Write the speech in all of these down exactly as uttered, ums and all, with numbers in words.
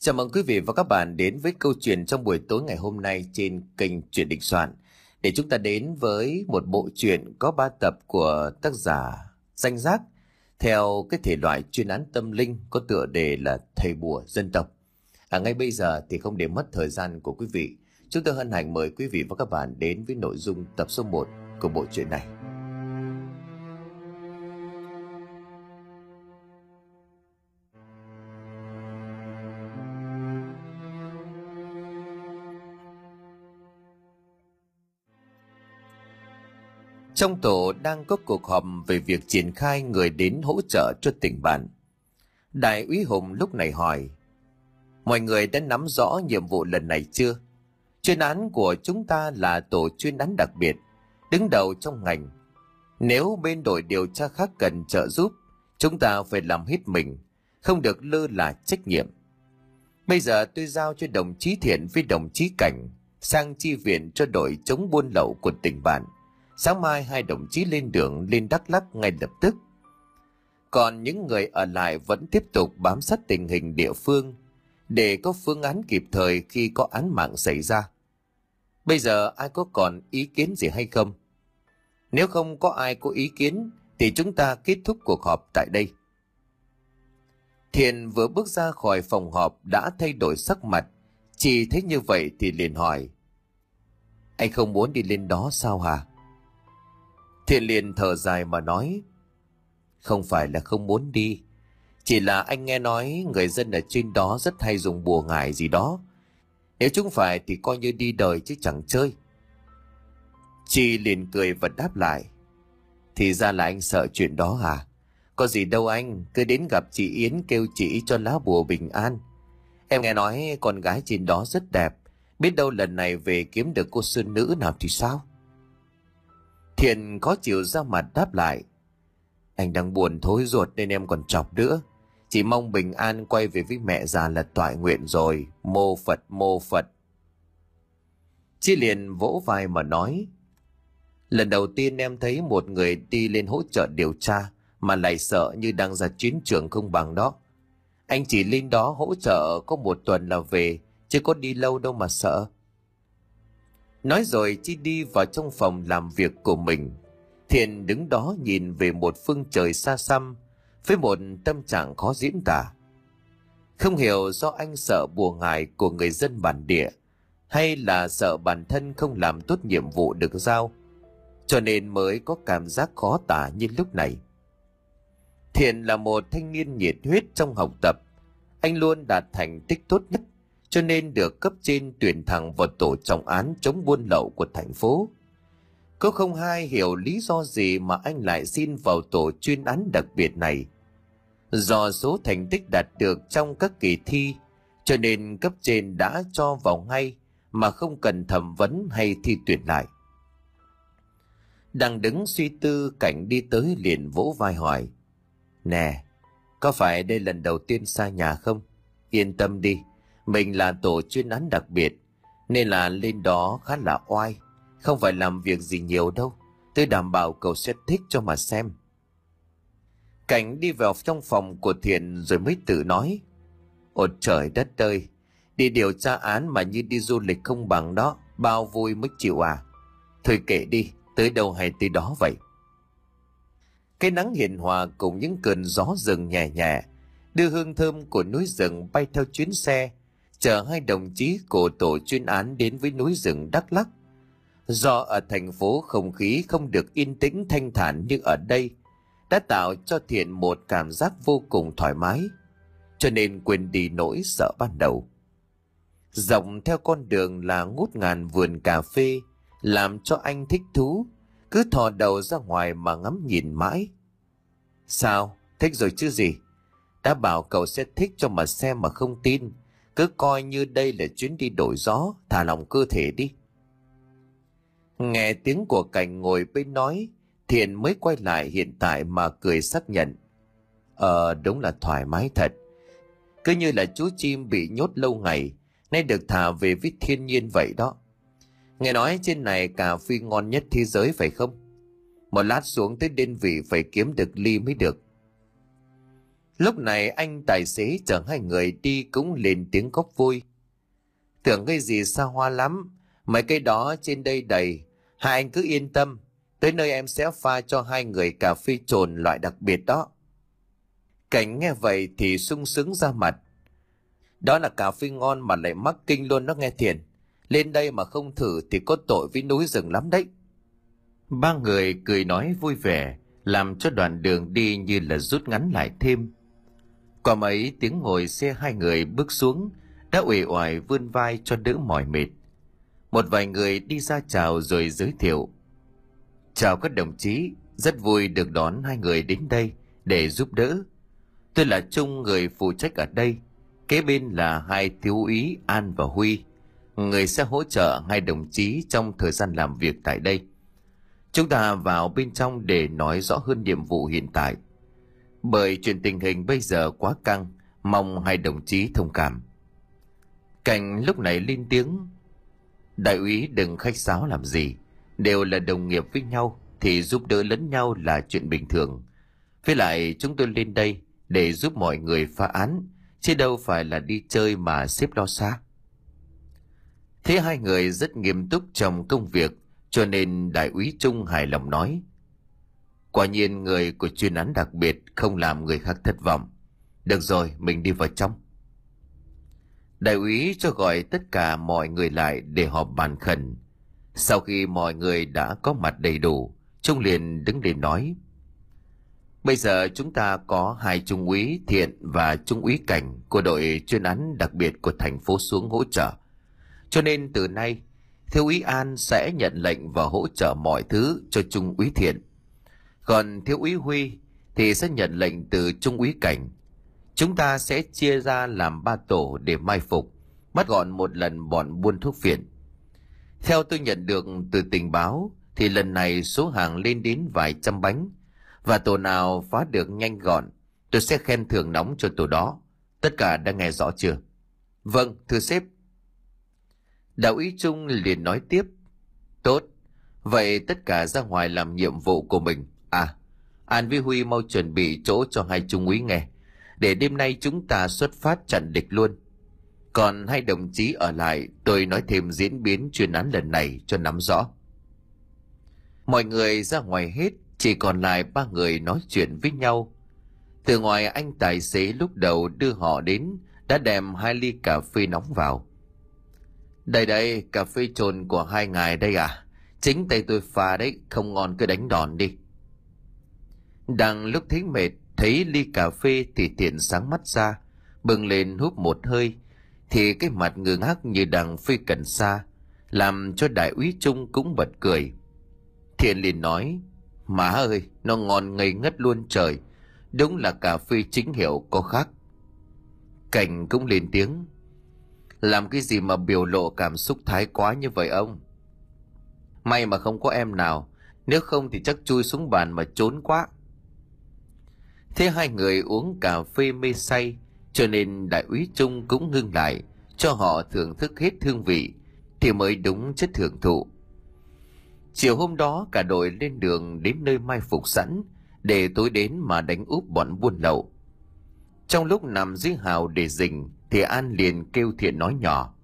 Chào mừng quý vị và các bạn đến với câu chuyện trong buổi tối ngày hôm nay trên kênh Truyện Định Soạn. Để chúng ta đến với một bộ truyện có ba tập của tác giả Danh Giác theo cái thể loại chuyên án tâm linh có tựa đề là Thầy Bùa Dân Tộc. À, ngay bây giờ thì không để mất thời gian của quý vị, chúng tôi hân hạnh mời quý vị và các bạn đến với nội dung tập số một của bộ truyện này. Trong tổ đang có cuộc họp về việc triển khai người đến hỗ trợ cho tỉnh bạn. Đại úy Hùng lúc này hỏi: mọi người đã nắm rõ nhiệm vụ lần này chưa? Chuyên án của chúng ta là tổ chuyên án đặc biệt, đứng đầu trong ngành. Nếu bên đội điều tra khác cần trợ giúp, chúng ta phải làm hết mình, không được lơ là trách nhiệm. Bây giờ tôi giao cho đồng chí Thiện với đồng chí Cảnh sang chi viện cho đội chống buôn lậu của tỉnh bạn. Sáng mai hai đồng chí lên đường lên Đắk Lắk ngay lập tức. Còn những người ở lại vẫn tiếp tục bám sát tình hình địa phương để có phương án kịp thời khi có án mạng xảy ra. Bây giờ ai có còn ý kiến gì hay không? Nếu không có ai có ý kiến thì chúng ta kết thúc cuộc họp tại đây. Thiện vừa bước ra khỏi phòng họp đã thay đổi sắc mặt. Chỉ thấy như vậy thì liền hỏi: anh không muốn đi lên đó sao hả? Thiện liền thở dài mà nói: không phải là không muốn đi, chỉ là anh nghe nói người dân ở trên đó rất hay dùng bùa ngải gì đó. Nếu chúng phải thì coi như đi đời chứ chẳng chơi. Chi liền cười và đáp lại: thì ra là anh sợ chuyện đó hả? Có gì đâu anh, cứ đến gặp chị Yến kêu chị cho lá bùa bình an. Em nghe nói con gái trên đó rất đẹp, biết đâu lần này về kiếm được cô sơn nữ nào thì sao? Thiện khó chịu ra mặt đáp lại: anh đang buồn thối ruột nên em còn chọc nữa. Chỉ mong bình an quay về với mẹ già là toại nguyện rồi. Mô Phật mô Phật. Chi liền vỗ vai mà nói: lần đầu tiên em thấy một người đi lên hỗ trợ điều tra mà lại sợ như đang ra chiến trường không bằng đó. Anh chỉ lên đó hỗ trợ có một tuần là về, chứ có đi lâu đâu mà sợ. Nói rồi Chi đi vào trong phòng làm việc của mình. Thiện đứng đó nhìn về một phương trời xa xăm với một tâm trạng khó diễn tả. Không hiểu do anh sợ bùa ngải của người dân bản địa, hay là sợ bản thân không làm tốt nhiệm vụ được giao, cho nên mới có cảm giác khó tả như lúc này. Thiện là một thanh niên nhiệt huyết trong học tập. Anh luôn đạt thành tích tốt nhất, cho nên được cấp trên tuyển thẳng vào tổ trọng án chống buôn lậu của thành phố. Có không ai hiểu lý do gì mà anh lại xin vào tổ chuyên án đặc biệt này. Do số thành tích đạt được trong các kỳ thi, cho nên cấp trên đã cho vào ngay mà không cần thẩm vấn hay thi tuyển lại. Đang đứng suy tư, Cảnh đi tới liền vỗ vai hỏi: nè, có phải đây lần đầu tiên xa nhà không? Yên tâm đi, mình là tổ chuyên án đặc biệt, nên là lên đó khá là oai, không phải làm việc gì nhiều đâu. Tôi đảm bảo cậu sẽ thích cho mà xem. Cảnh đi vào trong phòng của Thiện rồi mới tự nói: ôi trời đất ơi, đi điều tra án mà như đi du lịch không bằng đó, bao vui mới chịu à. Thôi kệ đi, tới đâu hay tới đó vậy. Cái nắng hiền hòa cùng những cơn gió rừng nhẹ nhẹ đưa hương thơm của núi rừng bay theo chuyến xe chở hai đồng chí của tổ chuyên án đến với núi rừng Đắk Lắk. Do ở thành phố không khí không được yên tĩnh thanh thản như ở đây, đã tạo cho Thiện một cảm giác vô cùng thoải mái, cho nên quên đi nỗi sợ ban đầu. Dọc theo con đường là ngút ngàn vườn cà phê, làm cho anh thích thú, cứ thò đầu ra ngoài mà ngắm nhìn mãi. Sao, thích rồi chứ gì? Đã bảo cậu sẽ thích cho mà xem mà không tin, cứ coi như đây là chuyến đi đổi gió, thả lỏng cơ thể đi. Nghe tiếng của Cảnh ngồi bên nói, Thiện mới quay lại hiện tại mà cười xác nhận: Ờ đúng là thoải mái thật. Cứ như là chú chim bị nhốt lâu ngày, nay được thả về với thiên nhiên vậy đó. Nghe nói trên này cà phê ngon nhất thế giới phải không? Một lát xuống tới đơn vị phải kiếm được ly mới được. Lúc này anh tài xế chở hai người đi cũng lên tiếng góp vui. Tưởng cái gì xa hoa lắm, mấy cái đó trên đây đầy, hai anh cứ yên tâm, tới nơi em sẽ pha cho hai người cà phê trồn loại đặc biệt đó. Cảnh nghe vậy thì sung sướng ra mặt. Đó là cà phê ngon mà lại mắc kinh luôn đó nghe Thiện. Lên đây mà không thử thì có tội với núi rừng lắm đấy. Ba người cười nói vui vẻ, làm cho đoạn đường đi như là rút ngắn lại thêm. Qua mấy tiếng ngồi xe hai người bước xuống, đã uể oải vươn vai cho đỡ mỏi mệt. Một vài người đi ra chào rồi giới thiệu. Chào các đồng chí, rất vui được đón hai người đến đây để giúp đỡ. Tôi là Trung, người phụ trách ở đây. Kế bên là hai thiếu úy An và Huy, người sẽ hỗ trợ hai đồng chí trong thời gian làm việc tại đây. Chúng ta vào bên trong để nói rõ hơn nhiệm vụ hiện tại. Bởi chuyện tình hình bây giờ quá căng, mong hai đồng chí thông cảm. Cảnh lúc này lên tiếng. Đại úy đừng khách sáo làm gì, đều là đồng nghiệp với nhau thì giúp đỡ lẫn nhau là chuyện bình thường. Với lại chúng tôi lên đây để giúp mọi người phá án, chứ đâu phải là đi chơi mà xếp lo xa. Thế hai người rất nghiêm túc trong công việc, cho nên đại úy Trung hài lòng nói. Quả nhiên người của chuyên án đặc biệt không làm người khác thất vọng. Được rồi, mình đi vào trong. Đại úy cho gọi tất cả mọi người lại để họp bàn khẩn. Sau khi mọi người đã có mặt đầy đủ, Trung liền đứng lên nói. Bây giờ chúng ta có hai trung úy Thiện và trung úy Cảnh của đội chuyên án đặc biệt của thành phố xuống hỗ trợ. Cho nên từ nay, thiếu úy An sẽ nhận lệnh và hỗ trợ mọi thứ cho trung úy Thiện. Còn thiếu úy Huy thì sẽ nhận lệnh từ trung úy Cảnh. Chúng ta sẽ chia ra làm ba tổ để mai phục, bắt gọn một lần bọn buôn thuốc phiện. Theo tôi nhận được từ tình báo thì lần này số hàng lên đến vài trăm bánh, và tổ nào phá được nhanh gọn tôi sẽ khen thưởng nóng cho tổ đó. Tất cả đã nghe rõ chưa? Vâng, thưa sếp. Đạo úy Trung liền nói tiếp. Tốt, vậy tất cả ra ngoài làm nhiệm vụ của mình. À, An với Huy mau chuẩn bị chỗ cho hai trung úy nghe, để đêm nay chúng ta xuất phát chặn địch luôn. Còn hai đồng chí ở lại, tôi nói thêm diễn biến chuyên án lần này cho nắm rõ. Mọi người ra ngoài hết, chỉ còn lại ba người nói chuyện với nhau. Từ ngoài, anh tài xế lúc đầu đưa họ đến đã đem hai ly cà phê nóng vào. Đây đây, cà phê trồn của hai ngài đây à? Chính tay tôi pha đấy, không ngon cứ đánh đòn đi. Đang lúc thấy mệt, thấy ly cà phê thì Thiện sáng mắt ra, bừng lên húp một hơi, thì cái mặt ngơ ngác như đang phê cần sa, làm cho đại úy Trung cũng bật cười. Thiện liền nói, má ơi, nó ngon ngây ngất luôn trời, đúng là cà phê chính hiệu có khác. Cảnh cũng lên tiếng, làm cái gì mà biểu lộ cảm xúc thái quá như vậy ông? May mà không có em nào, nếu không thì chắc chui xuống bàn mà trốn quá. Thế hai người uống cà phê mê say, cho nên đại úy Trung cũng ngưng lại, cho họ thưởng thức hết hương vị, thì mới đúng chất hưởng thụ. Chiều hôm đó cả đội lên đường đến nơi mai phục sẵn, để tối đến mà đánh úp bọn buôn lậu. Trong lúc nằm dưới hào để rình, thì An liền kêu Thiện nói nhỏ.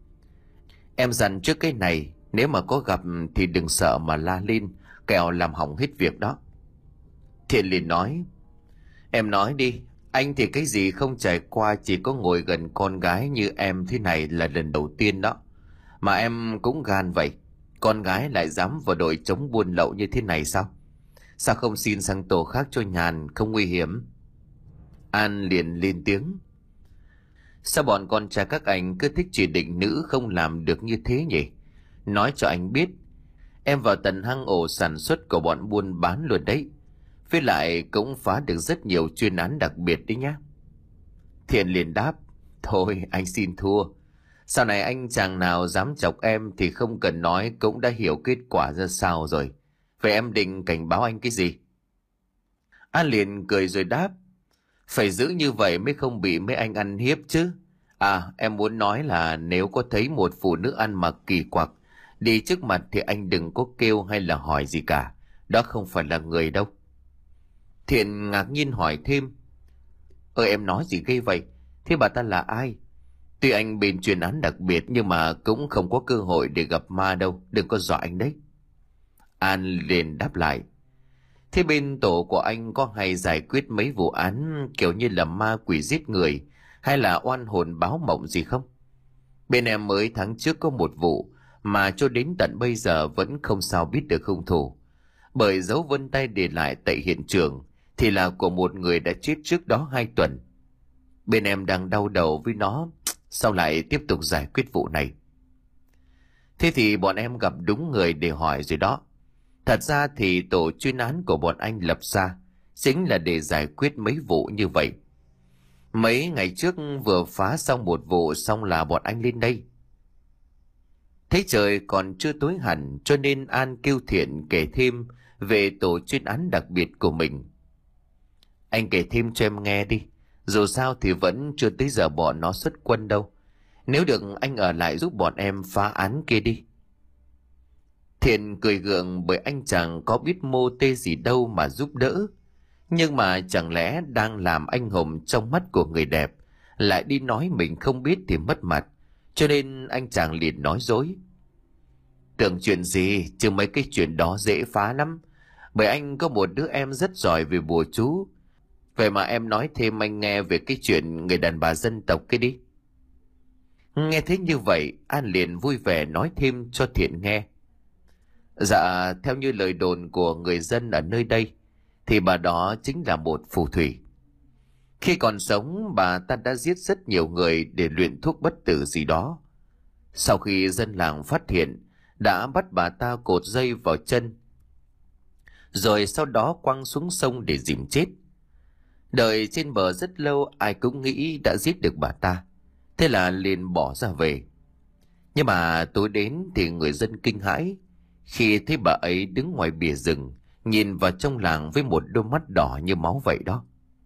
Em dặn trước cái này, nếu mà có gặp thì đừng sợ mà la lên, kẻo làm hỏng hết việc đó. Thiện liền nói, em nói đi, anh thì cái gì không trải qua, chỉ có ngồi gần con gái như em thế này là lần đầu tiên đó. Mà em cũng gan vậy, con gái lại dám vào đội chống buôn lậu như thế này sao? Sao không xin sang tổ khác cho nhàn, không nguy hiểm? An liền lên tiếng. Sao bọn con trai các anh cứ thích chỉ định nữ không làm được như thế nhỉ? Nói cho anh biết, em vào tận hang ổ sản xuất của bọn buôn bán luôn đấy. Với lại cũng phá được rất nhiều chuyên án đặc biệt đấy nhá. Thiện liền đáp, thôi anh xin thua. Sau này anh chàng nào dám chọc em thì không cần nói cũng đã hiểu kết quả ra sao rồi. Vậy em định cảnh báo anh cái gì? An liền cười rồi đáp, phải giữ như vậy mới không bị mấy anh ăn hiếp chứ. À, em muốn nói là nếu có thấy một phụ nữ ăn mặc kỳ quặc đi trước mặt thì anh đừng có kêu hay là hỏi gì cả. Đó không phải là người đâu. Thiện ngạc nhiên hỏi thêm, Ơ em nói gì ghê vậy? Thế bà ta là ai? Tuy anh bên chuyên án đặc biệt nhưng mà cũng không có cơ hội để gặp ma đâu, đừng có dọa anh đấy. An liền đáp lại. Thế bên tổ của anh có hay giải quyết mấy vụ án kiểu như là ma quỷ giết người hay là oan hồn báo mộng gì không? Bên em mới tháng trước có một vụ mà cho đến tận bây giờ vẫn không sao biết được hung thủ. Bởi dấu vân tay để lại tại hiện trường thì là của một người đã chết trước đó hai tuần. Bên em đang đau đầu với nó, sao lại tiếp tục giải quyết vụ này? Thế thì bọn em gặp đúng người để hỏi rồi đó. Thật ra thì tổ chuyên án của bọn anh lập ra chính là để giải quyết mấy vụ như vậy. Mấy ngày trước vừa phá xong một vụ xong là bọn anh lên đây. Thấy trời còn chưa tối hẳn cho nên An kêu Thiện kể thêm về tổ chuyên án đặc biệt của mình. Anh kể thêm cho em nghe đi. Dù sao thì vẫn chưa tới giờ bọn nó xuất quân đâu. Nếu được anh ở lại giúp bọn em phá án kia đi. Thiện cười gượng bởi anh chẳng có biết mô tê gì đâu mà giúp đỡ. Nhưng mà chẳng lẽ đang làm anh hùng trong mắt của người đẹp lại đi nói mình không biết thì mất mặt. Cho nên anh chàng liền nói dối. Tưởng chuyện gì, chứ mấy cái chuyện đó dễ phá lắm. Bởi anh có một đứa em rất giỏi về bùa chú. Vậy mà em nói thêm anh nghe về cái chuyện người đàn bà dân tộc cái đi. Nghe thấy như vậy, An liền vui vẻ nói thêm cho Thiện nghe. Dạ, theo như lời đồn của người dân ở nơi đây, thì bà đó chính là một phù thủy. Khi còn sống, bà ta đã giết rất nhiều người để luyện thuốc bất tử gì đó. Sau khi dân làng phát hiện, đã bắt bà ta cột dây vào chân, rồi sau đó quăng xuống sông để dìm chết. Đợi trên bờ rất lâu ai cũng nghĩ đã giết được bà ta, thế là liền bỏ ra về. Nhưng mà tối đến thì người dân kinh hãi khi thấy bà ấy đứng ngoài bìa rừng nhìn vào trong làng với một đôi mắt đỏ như máu vậy đó.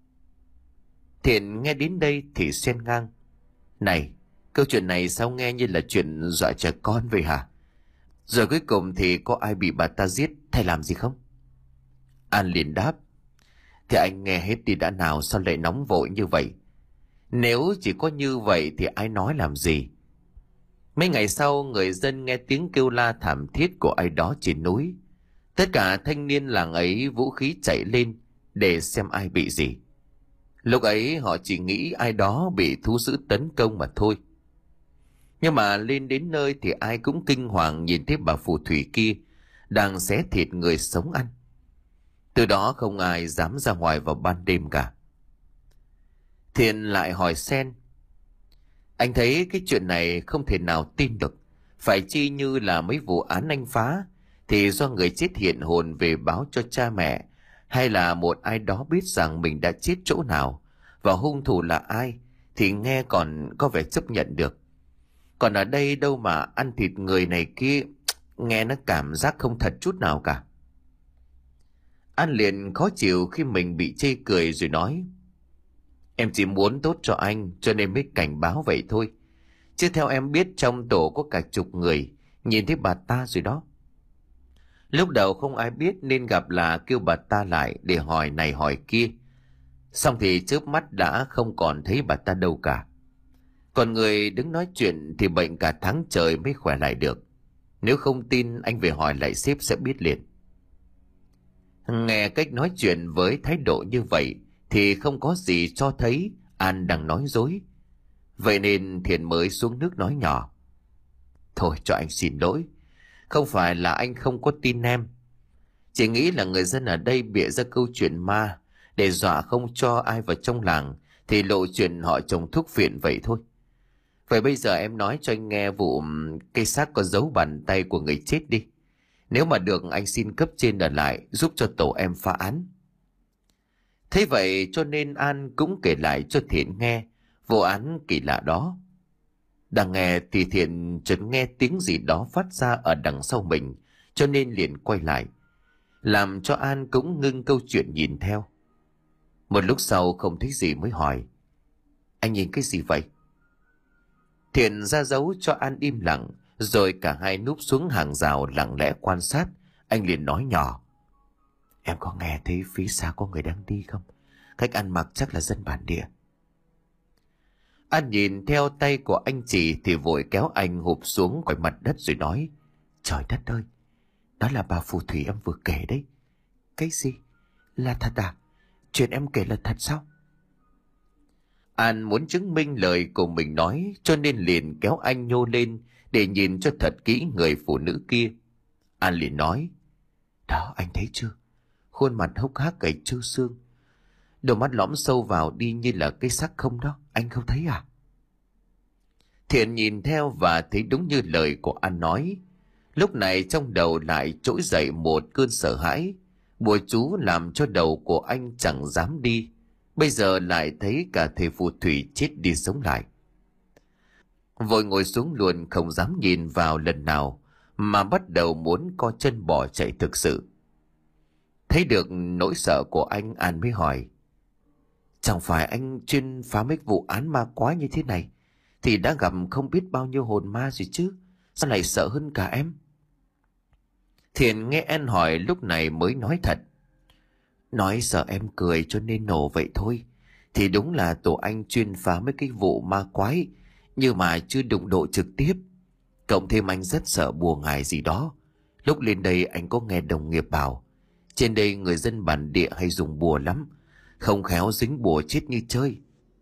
Thiện nghe đến đây thì xen ngang. Này, câu chuyện này sao nghe như là chuyện dọa trẻ con vậy hả? Rồi cuối cùng thì có ai bị bà ta giết hay làm gì không? An liền đáp. Thì anh nghe hết đi đã nào, sao lại nóng vội như vậy? Nếu chỉ có như vậy thì ai nói làm gì? Mấy ngày sau, người dân nghe tiếng kêu la thảm thiết của ai đó trên núi. Tất cả thanh niên làng ấy vũ khí chạy lên để xem ai bị gì. Lúc ấy họ chỉ nghĩ ai đó bị thú dữ tấn công mà thôi. Nhưng mà lên đến nơi thì ai cũng kinh hoàng nhìn thấy bà phù thủy kia đang xé thịt người sống ăn. Từ đó không ai dám ra ngoài vào ban đêm cả. Thiện lại hỏi Sen. Anh thấy cái chuyện này không thể nào tin được. Phải chi như là mấy vụ án anh phá thì do người chết hiện hồn về báo cho cha mẹ, hay là một ai đó biết rằng mình đã chết chỗ nào và hung thủ là ai thì nghe còn có vẻ chấp nhận được. Còn ở đây đâu mà ăn thịt người này kia, nghe nó cảm giác không thật chút nào cả. An liền khó chịu khi mình bị chê cười rồi nói. Em chỉ muốn tốt cho anh cho nên mới cảnh báo vậy thôi. Chứ theo em biết trong tổ có cả chục người nhìn thấy bà ta rồi đó. Lúc đầu không ai biết nên gặp là kêu bà ta lại để hỏi này hỏi kia. Xong thì chớp mắt đã không còn thấy bà ta đâu cả. Còn người đứng nói chuyện thì bệnh cả tháng trời mới khỏe lại được. Nếu không tin anh về hỏi lại sếp sẽ biết liền. Nghe cách nói chuyện với thái độ như vậy thì không có gì cho thấy An đang nói dối. Vậy nên Thiện mới xuống nước nói nhỏ. Thôi cho anh xin lỗi. Không phải là anh không có tin em. Chỉ nghĩ là người dân ở đây bịa ra câu chuyện ma để dọa không cho ai vào trong làng thì lộ chuyện họ trồng thuốc phiện vậy thôi. Vậy bây giờ em nói cho anh nghe vụ cây xác có dấu bàn tay của người chết đi. Nếu mà được anh xin cấp trên ở lại giúp cho tổ em phá án. Thế vậy cho nên An cũng kể lại cho Thiện nghe vụ án kỳ lạ đó. Đang nghe thì Thiện chợt nghe tiếng gì đó phát ra ở đằng sau mình, cho nên liền quay lại, làm cho An cũng ngưng câu chuyện nhìn theo. Một lúc sau không thấy gì mới hỏi. Anh nhìn cái gì vậy? Thiện ra dấu cho An im lặng, rồi cả hai núp xuống hàng rào lặng lẽ quan sát. Anh liền nói nhỏ. Em có nghe thấy phía xa có người đang đi không? Cách ăn mặc chắc là dân bản địa. An nhìn theo tay của anh chị thì vội kéo anh hụp xuống khỏi mặt đất rồi nói: Trời đất ơi, đó là bà phù thủy em vừa kể đấy. Cái gì? Là thật à? Chuyện em kể là thật sao? An muốn chứng minh lời của mình nói, cho nên liền kéo anh nhô lên để nhìn cho thật kỹ người phụ nữ kia. An liền nói: Đó, anh thấy chưa? Khuôn mặt hốc hác gầy trơ xương, đôi mắt lõm sâu vào đi như là cái xác không đó, anh không thấy à? Thiện nhìn theo và thấy đúng như lời của An nói. Lúc này trong đầu lại trỗi dậy một cơn sợ hãi. Bùa chú làm cho đầu của anh chẳng dám đi, bây giờ lại thấy cả thầy phù thủy chết đi sống lại. Vội ngồi xuống luôn, không dám nhìn vào lần nào, mà bắt đầu muốn co chân bỏ chạy thực sự. Thấy được nỗi sợ của anh, An mới hỏi: Chẳng phải anh chuyên phá mấy vụ án ma quái như thế này thì đã gặp không biết bao nhiêu hồn ma rồi chứ, sao lại sợ hơn cả em? Thiện nghe An hỏi lúc này mới nói thật: Nói sợ em cười cho nên nổ vậy thôi, thì đúng là tổ anh chuyên phá mấy cái vụ ma quái, nhưng mà chưa đụng độ trực tiếp. Cộng thêm anh rất sợ bùa ngải gì đó. Lúc lên đây anh có nghe đồng nghiệp bảo trên đây người dân bản địa hay dùng bùa lắm, không khéo dính bùa chết như chơi.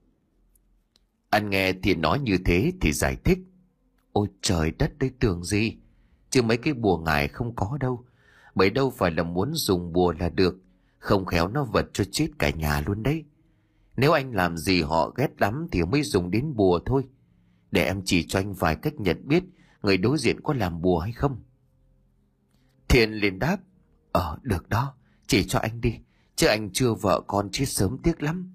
Anh nghe Thiện nói như thế thì giải thích: Ôi trời đất, đây tưởng gì, chứ mấy cái bùa ngải không có đâu. Bởi đâu phải là muốn dùng bùa là được, không khéo nó vật cho chết cả nhà luôn đấy. Nếu anh làm gì họ ghét lắm thì mới dùng đến bùa thôi. Để em chỉ cho anh vài cách nhận biết người đối diện có làm bùa hay không. Thiện liền đáp: Ờ được đó, chỉ cho anh đi, chứ anh chưa vợ con chết sớm tiếc lắm.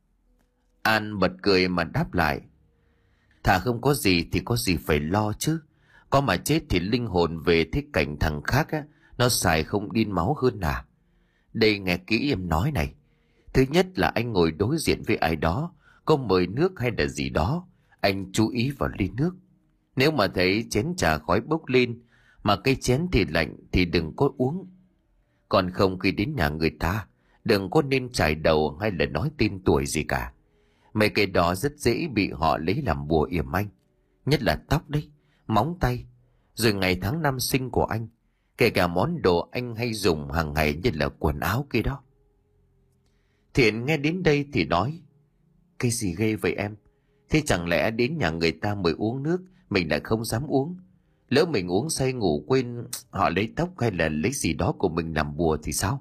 An bật cười mà đáp lại: Thà không có gì thì có gì phải lo chứ. Có mà chết thì linh hồn về thế cảnh thằng khác á, nó xài không điên máu hơn à? Đây nghe kỹ em nói này. Thứ nhất là anh ngồi đối diện với ai đó, có mời nước hay là gì đó, anh chú ý vào ly nước. Nếu mà thấy chén trà khói bốc lên mà cái chén thì lạnh thì đừng có uống. Còn không, khi đến nhà người ta đừng có nên chải đầu hay là nói tên tuổi gì cả. Mấy cái đó rất dễ bị họ lấy làm bùa yểm anh. Nhất là tóc đấy, móng tay, rồi ngày tháng năm sinh của anh, kể cả món đồ anh hay dùng hàng ngày như là quần áo kia đó. Thiện nghe đến đây thì nói: Cái gì ghê vậy em? Thế chẳng lẽ đến nhà người ta mời uống nước mình lại không dám uống? Lỡ mình uống say ngủ quên, họ lấy tóc hay là lấy gì đó của mình làm bùa thì sao?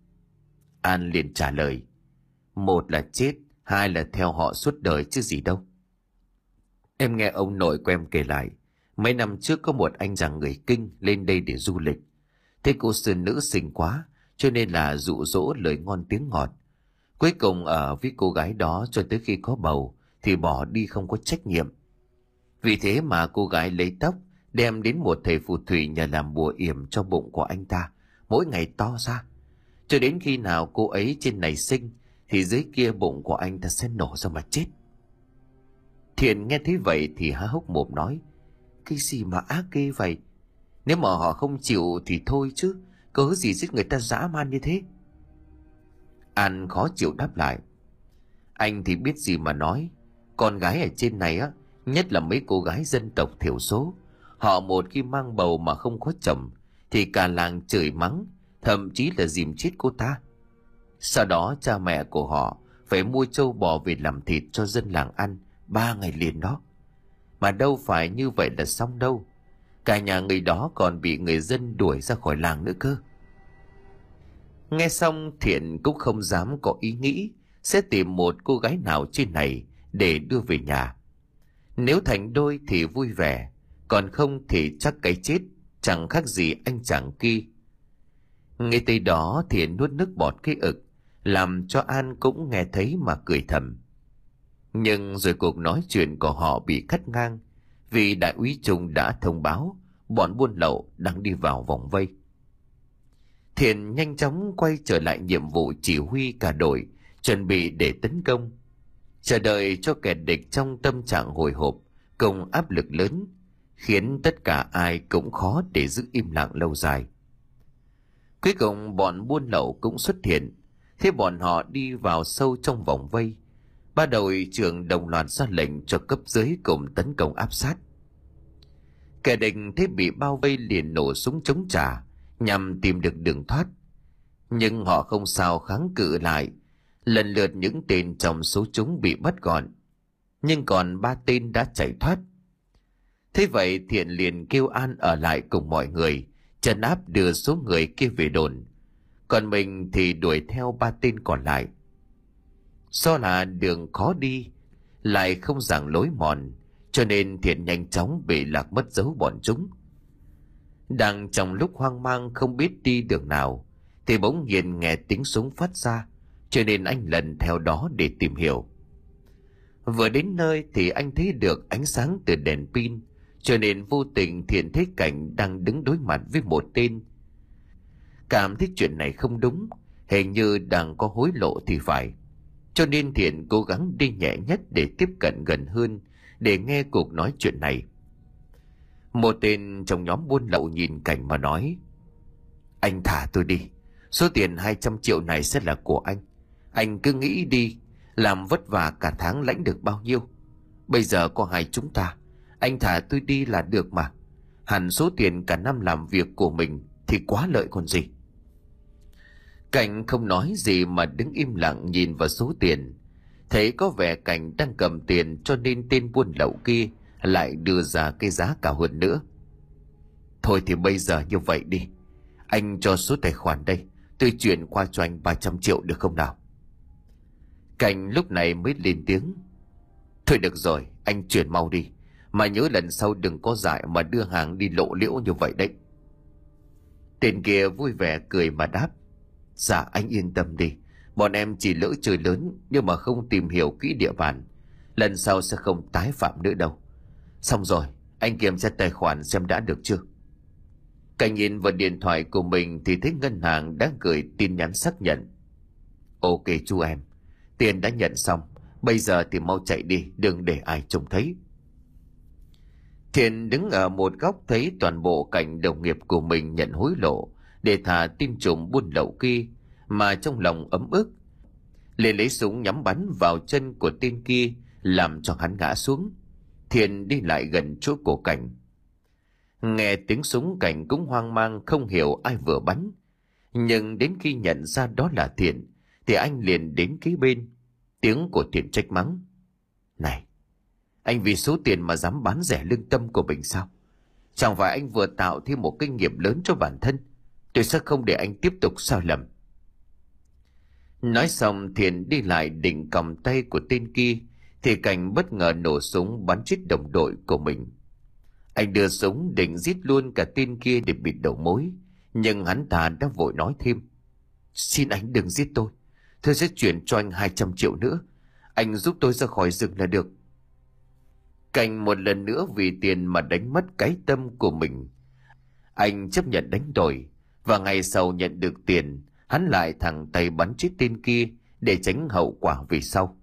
An liền trả lời: Một là chết, hai là theo họ suốt đời chứ gì đâu. Em nghe ông nội của em kể lại, mấy năm trước có một anh chàng người Kinh lên đây để du lịch. Thế cô sư nữ xinh quá, cho nên là dụ dỗ lời ngon tiếng ngọt. Cuối cùng ở với cô gái đó cho tới khi có bầu thì bỏ đi không có trách nhiệm. Vì thế mà cô gái lấy tóc đem đến một thầy phù thủy nhờ làm bùa yểm cho bụng của anh ta, mỗi ngày to ra. Cho đến khi nào cô ấy trên này sinh thì dưới kia bụng của anh ta sẽ nổ ra mà chết. Thiện nghe thấy vậy thì há hốc mồm nói: Cái gì mà ác ghê vậy? Nếu mà họ không chịu thì thôi chứ, cớ gì giết người ta dã man như thế? An khó chịu đáp lại: Anh thì biết gì mà nói. Con gái ở trên này á, nhất là mấy cô gái dân tộc thiểu số, họ một khi mang bầu mà không có chồng thì cả làng chửi mắng, thậm chí là dìm chết cô ta. Sau đó cha mẹ của họ phải mua trâu bò về làm thịt cho dân làng ăn ba ngày liền đó. Mà đâu phải như vậy là xong đâu, cả nhà người đó còn bị người dân đuổi ra khỏi làng nữa cơ. Nghe xong Thiện cũng không dám có ý nghĩ sẽ tìm một cô gái nào trên này để đưa về nhà. Nếu thành đôi thì vui vẻ, còn không thì chắc cái chết chẳng khác gì anh chàng kia. Nghe tới đó Thiện nuốt nước bọt cái ực, làm cho An cũng nghe thấy mà cười thầm. Nhưng rồi cuộc nói chuyện của họ bị cắt ngang vì đại úy Trung đã thông báo bọn buôn lậu đang đi vào vòng vây. Thiện nhanh chóng quay trở lại nhiệm vụ chỉ huy cả đội chuẩn bị để tấn công, chờ đợi cho kẻ địch trong tâm trạng hồi hộp cùng áp lực lớn, khiến tất cả ai cũng khó để giữ im lặng lâu dài. Cuối cùng bọn buôn lậu cũng xuất hiện. Thế bọn họ đi vào sâu trong vòng vây, Ba đội trưởng đồng loạt ra lệnh cho cấp dưới cùng tấn công áp sát. Kẻ địch thấy bị bao vây liền nổ súng chống trả nhằm tìm được đường thoát, nhưng họ không sao kháng cự lại. Lần lượt những tên trong số chúng bị bắt gọn, nhưng còn ba tên đã chạy thoát. Thế vậy Thiện liền kêu An ở lại cùng mọi người, trấn áp đưa số người kia về đồn, còn mình thì đuổi theo ba tên còn lại. Do là đường khó đi, lại không giảng lối mòn, cho nên Thiện nhanh chóng bị lạc mất dấu bọn chúng. Đang trong lúc hoang mang không biết đi đường nào, thì bỗng nhiên nghe tiếng súng phát ra, cho nên anh lần theo đó để tìm hiểu. Vừa đến nơi thì anh thấy được ánh sáng từ đèn pin, cho nên vô tình Thiện thấy Cảnh đang đứng đối mặt với một tên. Cảm thấy chuyện này không đúng, hình như đang có hối lộ thì phải, cho nên Thiện cố gắng đi nhẹ nhất để tiếp cận gần hơn để nghe cuộc nói chuyện này. Một tên trong nhóm buôn lậu nhìn Cảnh mà nói: "Anh thả tôi đi, số tiền hai trăm triệu này sẽ là của anh. Anh cứ nghĩ đi, làm vất vả cả tháng lãnh được bao nhiêu. Bây giờ có hai chúng ta, anh thả tôi đi là được mà. Hẳn số tiền cả năm làm việc của mình thì quá lợi còn gì." Cảnh không nói gì mà đứng im lặng nhìn vào số tiền. Thấy có vẻ Cảnh đang cầm tiền, cho nên tên buôn lậu kia lại đưa ra cái giá cao hơn nữa. "Thôi thì bây giờ như vậy đi, anh cho số tài khoản đây, tôi chuyển qua cho anh ba trăm triệu được không nào?" Cảnh lúc này mới lên tiếng: "Thôi được rồi, anh chuyển mau đi, mà nhớ lần sau đừng có dại mà đưa hàng đi lộ liễu như vậy đấy." Tên kia vui vẻ cười mà đáp: "Dạ anh yên tâm đi, bọn em chỉ lỡ chơi lớn nhưng mà không tìm hiểu kỹ địa bàn, lần sau sẽ không tái phạm nữa đâu. Xong rồi, anh kiểm tra tài khoản xem đã được chưa." Cảnh nhìn vào điện thoại của mình thì thấy ngân hàng đã gửi tin nhắn xác nhận: "Ok chú em, tiền đã nhận xong, bây giờ thì mau chạy đi, đừng để ai trông thấy." Thiện đứng ở một góc thấy toàn bộ cảnh đồng nghiệp của mình nhận hối lộ để thả tin trộm buôn lậu kia, mà trong lòng ấm ức, liền lấy súng nhắm bắn vào chân của tên kia làm cho hắn ngã xuống. Thiện đi lại gần chỗ của Cảnh. Nghe tiếng súng, Cảnh cũng hoang mang không hiểu ai vừa bắn, nhưng đến khi nhận ra đó là Thiện thì anh liền đến kế bên. Tiếng của Thiện trách mắng: "Này, anh vì số tiền mà dám bán rẻ lương tâm của mình sao? Chẳng phải anh vừa tạo thêm một kinh nghiệm lớn cho bản thân? Tôi sẽ không để anh tiếp tục sai lầm." Nói xong Thiện đi lại định cầm tay của tên kia thì Cảnh bất ngờ nổ súng bắn chết đồng đội của mình. Anh đưa súng định giết luôn cả tên kia để bịt đầu mối, nhưng hắn ta đã vội nói thêm: "Xin anh đừng giết tôi, tôi sẽ chuyển cho anh hai trăm triệu nữa. Anh giúp tôi ra khỏi rừng là được." Cảnh một lần nữa vì tiền mà đánh mất cái tâm của mình. Anh chấp nhận đánh đổi, và ngày sau nhận được tiền, hắn lại thẳng tay bắn chết tên kia để tránh hậu quả về sau.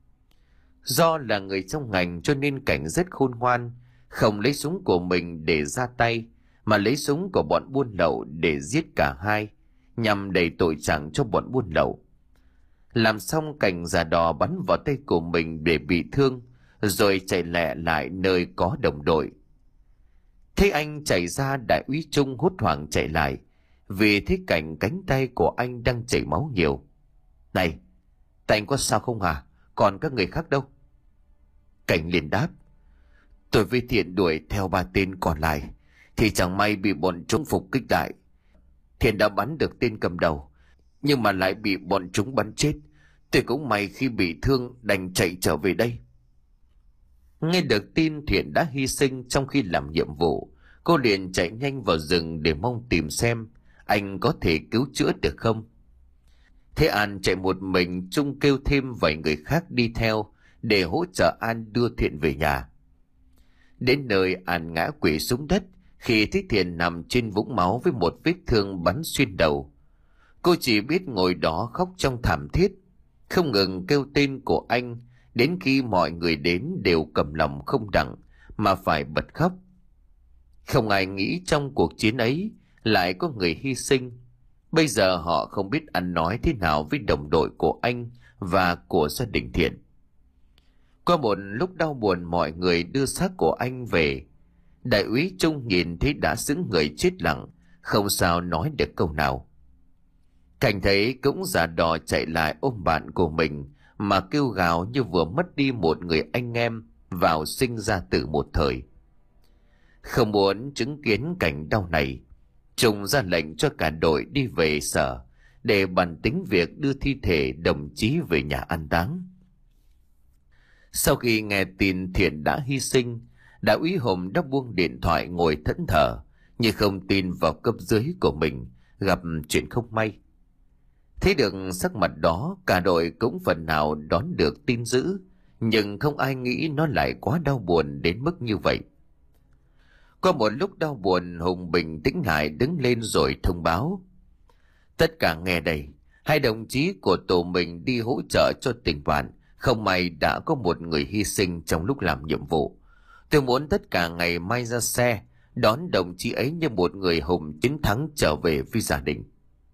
Do là người trong ngành cho nên Cảnh rất khôn ngoan, không lấy súng của mình để ra tay, mà lấy súng của bọn buôn lậu để giết cả hai, nhằm đẩy tội trạng cho bọn buôn lậu. Làm xong, Cảnh giả đò bắn vào tay của mình để bị thương, rồi chạy lẹ lại nơi có đồng đội. Thấy anh chạy ra, đại úy Trung hốt hoảng chạy lại, vì thấy Cảnh cánh tay của anh đang chảy máu nhiều. "Này, tay anh có sao không hả? Còn các người khác đâu?" Cảnh liền đáp: "Tôi với Thiện đuổi theo ba tên còn lại, thì chẳng may bị bọn chúng phục kích lại. Thiện đã bắn được tên cầm đầu, nhưng mà lại bị bọn chúng bắn chết. Tôi cũng may khi bị thương đành chạy trở về đây." Nghe được tin Thiện đã hy sinh trong khi làm nhiệm vụ, cô liền chạy nhanh vào rừng để mong tìm xem anh có thể cứu chữa được không. Thế An chạy một mình, Trung kêu thêm vài người khác đi theo để hỗ trợ An đưa Thiện về nhà. Đến nơi, An ngã quỵ xuống đất khi thấy Thiện nằm trên vũng máu với một vết thương bắn xuyên đầu. Cô chỉ biết ngồi đó khóc trong thảm thiết, không ngừng kêu tên của anh, đến khi mọi người đến đều cầm lòng không đặng mà phải bật khóc. Không ai nghĩ trong cuộc chiến ấy lại có người hy sinh. Bây giờ họ không biết ăn nói thế nào với đồng đội của anh và của gia đình Thiện. Qua một lúc đau buồn, mọi người đưa xác của anh về. Đại úy Trung nhìn thấy đã xứng người chết lặng, không sao nói được câu nào. Cảnh thấy cũng giả đò chạy lại ôm bạn của mình mà kêu gào như vừa mất đi một người anh em vào sinh ra từ một thời. Không muốn chứng kiến cảnh đau này, Trung ra lệnh cho cả đội đi về sở để bàn tính việc đưa thi thể đồng chí về nhà an táng. Sau khi nghe tin Thiện đã hy sinh, đại úy Hùng đã buông điện thoại ngồi thẫn thờ như không tin vào cấp dưới của mình gặp chuyện không may. Thấy được sắc mặt đó, cả đội cũng phần nào đón được tin dữ, nhưng không ai nghĩ nó lại quá đau buồn đến mức như vậy. Qua một lúc đau buồn, Hùng bình tĩnh lại đứng lên rồi thông báo: tất cả nghe đây, hai đồng chí của tổ mình đi hỗ trợ cho tỉnh bạn, không may đã có một người hy sinh trong lúc làm nhiệm vụ. Tôi muốn tất cả ngày mai ra xe đón đồng chí ấy như một người hùng chiến thắng trở về với gia đình.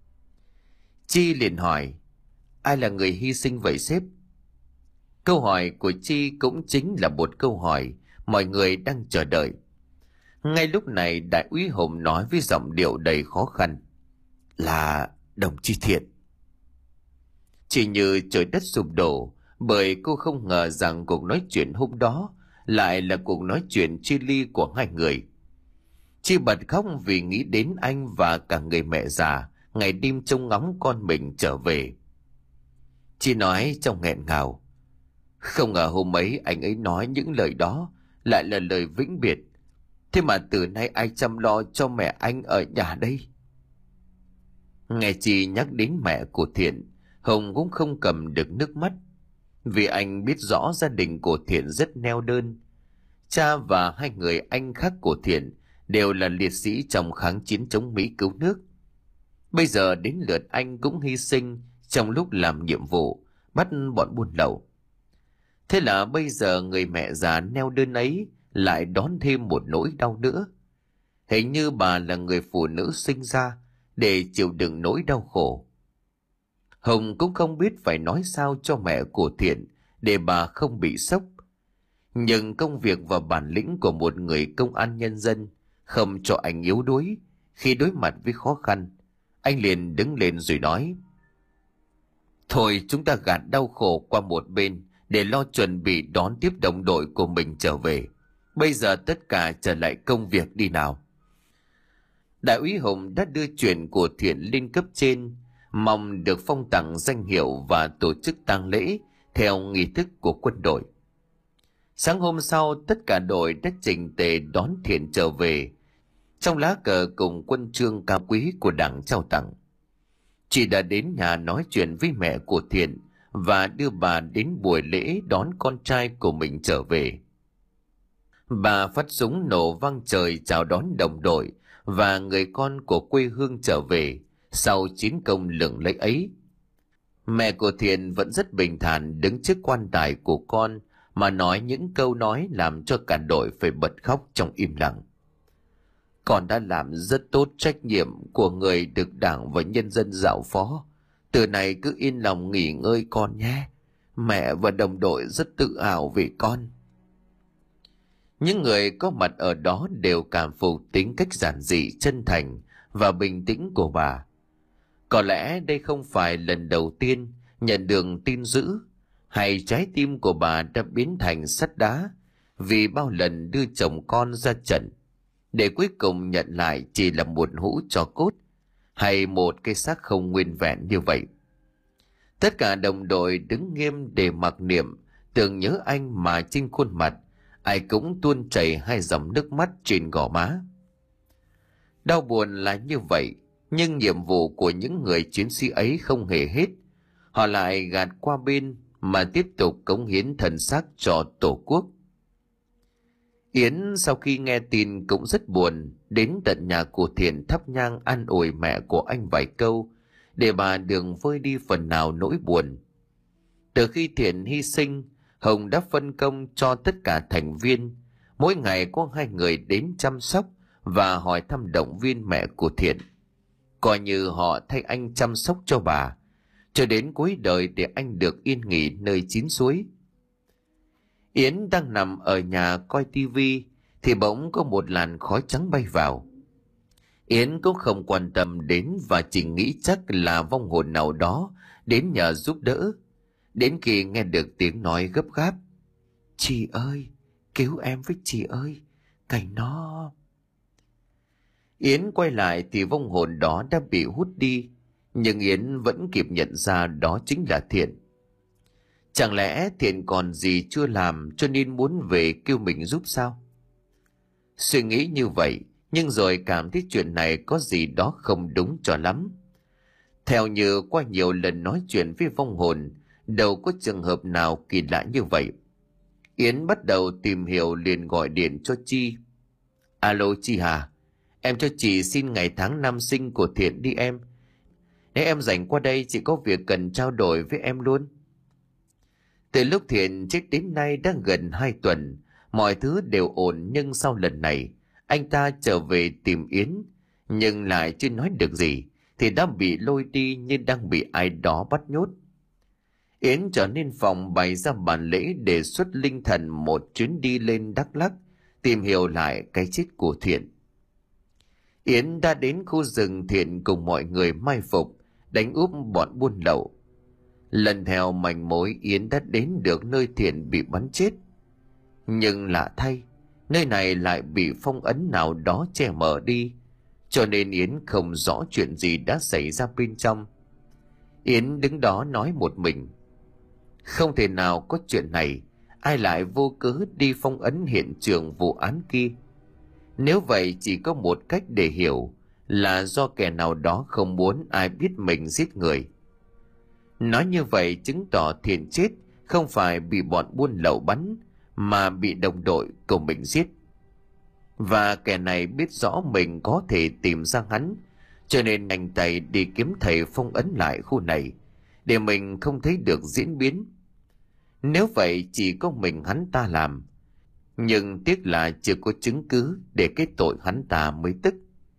Chi liền hỏi: ai là người hy sinh vậy sếp? Câu hỏi của Chi cũng chính là một câu hỏi mọi người đang chờ đợi. Ngay lúc này, đại úy Hùng nói với giọng điệu đầy khó khăn: là đồng chí Thiện. Chỉ như trời đất sụp đổ, bởi cô không ngờ rằng cuộc nói chuyện hôm đó lại là cuộc nói chuyện chia ly của hai người. Chi bật khóc vì nghĩ đến anh và cả người mẹ già ngày đêm trông ngóng con mình trở về. Chi nói trong nghẹn ngào: không ngờ hôm ấy anh ấy nói những lời đó lại là lời vĩnh biệt. Thế mà từ nay ai chăm lo cho mẹ anh ở nhà đây? Nghe Chi nhắc đến mẹ của Thiện, Hồng cũng không cầm được nước mắt, vì anh biết rõ gia đình của Thiện rất neo đơn. Cha và hai người anh khác của Thiện đều là liệt sĩ trong kháng chiến chống Mỹ cứu nước. Bây giờ đến lượt anh cũng hy sinh trong lúc làm nhiệm vụ bắt bọn buôn lậu. Thế là bây giờ người mẹ già neo đơn ấy lại đón thêm một nỗi đau nữa. Hình như bà là người phụ nữ sinh ra để chịu đựng nỗi đau khổ. Hồng cũng không biết phải nói sao cho mẹ của Thiện để bà không bị sốc. Nhưng công việc và bản lĩnh của một người công an nhân dân không cho anh yếu đuối. Khi đối mặt với khó khăn, anh liền đứng lên rồi nói: thôi chúng ta gạt đau khổ qua một bên để lo chuẩn bị đón tiếp đồng đội của mình trở về. Bây giờ tất cả trở lại công việc đi nào. Đại úy Hùng đã đưa chuyện của Thiện lên cấp trên, mong được phong tặng danh hiệu và tổ chức tang lễ theo nghi thức của quân đội. Sáng hôm sau, tất cả đội đã chỉnh tề đón Thiện trở về, trong lá cờ cùng quân chương cao quý của Đảng trao tặng. Chị đã đến nhà nói chuyện với mẹ của Thiện và đưa bà đến buổi lễ đón con trai của mình trở về. Bà phát súng nổ vang trời chào đón đồng đội và người con của quê hương trở về sau chiến công lừng lẫy ấy. Mẹ của Thiện vẫn rất bình thản đứng trước quan tài của con mà nói những câu nói làm cho cả đội phải bật khóc trong im lặng. Con đã làm rất tốt trách nhiệm của người được Đảng và nhân dân giao phó. Từ này cứ yên lòng nghỉ ngơi con nhé. Mẹ và đồng đội rất tự hào về con. Những người có mặt ở đó đều cảm phục tính cách giản dị, chân thành và bình tĩnh của bà. Có lẽ đây không phải lần đầu tiên nhận được tin dữ, hay trái tim của bà đã biến thành sắt đá vì bao lần đưa chồng con ra trận, để cuối cùng nhận lại chỉ là một hũ tro cốt hay một cái xác không nguyên vẹn như vậy. Tất cả đồng đội đứng nghiêm để mặc niệm, tưởng nhớ anh mà trên khuôn mặt ai cũng tuôn chảy hai dòng nước mắt trên gò má. Đau buồn là như vậy, nhưng nhiệm vụ của những người chiến sĩ ấy không hề hết. Họ lại gạt qua bên mà tiếp tục cống hiến thân xác cho Tổ quốc. Yến sau khi nghe tin cũng rất buồn, đến tận nhà của Thiện thắp nhang an ủi mẹ của anh vài câu để bà đường vơi đi phần nào nỗi buồn. Từ khi Thiện hy sinh, Hồng đã phân công cho tất cả thành viên mỗi ngày có hai người đến chăm sóc và hỏi thăm động viên mẹ của Thiện, coi như họ thay anh chăm sóc cho bà cho đến cuối đời để anh được yên nghỉ nơi chín suối. Yến đang nằm ở nhà coi tivi thì bỗng có một làn khói trắng bay vào. Yến cũng không quan tâm đến và chỉ nghĩ chắc là vong hồn nào đó đến nhờ giúp đỡ. Đến khi nghe được tiếng nói gấp gáp: "Chị ơi, cứu em với chị ơi, cảnh nó..." Yến quay lại thì vong hồn đó đã bị hút đi, nhưng Yến vẫn kịp nhận ra đó chính là Thiện. Chẳng lẽ Thiện còn gì chưa làm cho nên muốn về kêu mình giúp sao? Suy nghĩ như vậy, nhưng rồi cảm thấy chuyện này có gì đó không đúng cho lắm. Theo như qua nhiều lần nói chuyện với vong hồn, đâu có trường hợp nào kỳ lạ như vậy. Yến bắt đầu tìm hiểu, liền gọi điện cho Chi. "Alo chị Hà, em cho chị xin ngày tháng năm sinh của Thiện đi em. Nếu em rảnh qua đây, chị có việc cần trao đổi với em luôn." Từ lúc Thiện chết đến nay đã gần hai tuần, mọi thứ đều ổn, nhưng sau lần này, anh ta trở về tìm Yến, nhưng lại chưa nói được gì, thì đã bị lôi đi như đang bị ai đó bắt nhốt. Yến trở nên phòng bày ra bàn lễ đề xuất linh thần một chuyến đi lên Đắk Lắk, tìm hiểu lại cái chết của Thiện. Yến đã đến khu rừng Thiện cùng mọi người mai phục, đánh úp bọn buôn lậu. Lần theo manh mối, Yến đã đến được nơi Thiện bị bắn chết. Nhưng lạ thay, nơi này lại bị phong ấn nào đó che mờ đi, cho nên Yến không rõ chuyện gì đã xảy ra bên trong. Yến đứng đó nói một mình: "Không thể nào có chuyện này, ai lại vô cớ đi phong ấn hiện trường vụ án kia? Nếu vậy chỉ có một cách để hiểu, là do kẻ nào đó không muốn ai biết mình giết người." Nói như vậy chứng tỏ Thiện chết không phải bị bọn buôn lậu bắn, mà bị đồng đội của mình giết. Và kẻ này biết rõ mình có thể tìm ra hắn, cho nên nhanh tay đi kiếm thầy phong ấn lại khu này, để mình không thấy được diễn biến. Nếu vậy chỉ có mình hắn ta làm, nhưng tiếc là chưa có chứng cứ để kết tội hắn ta mới tức.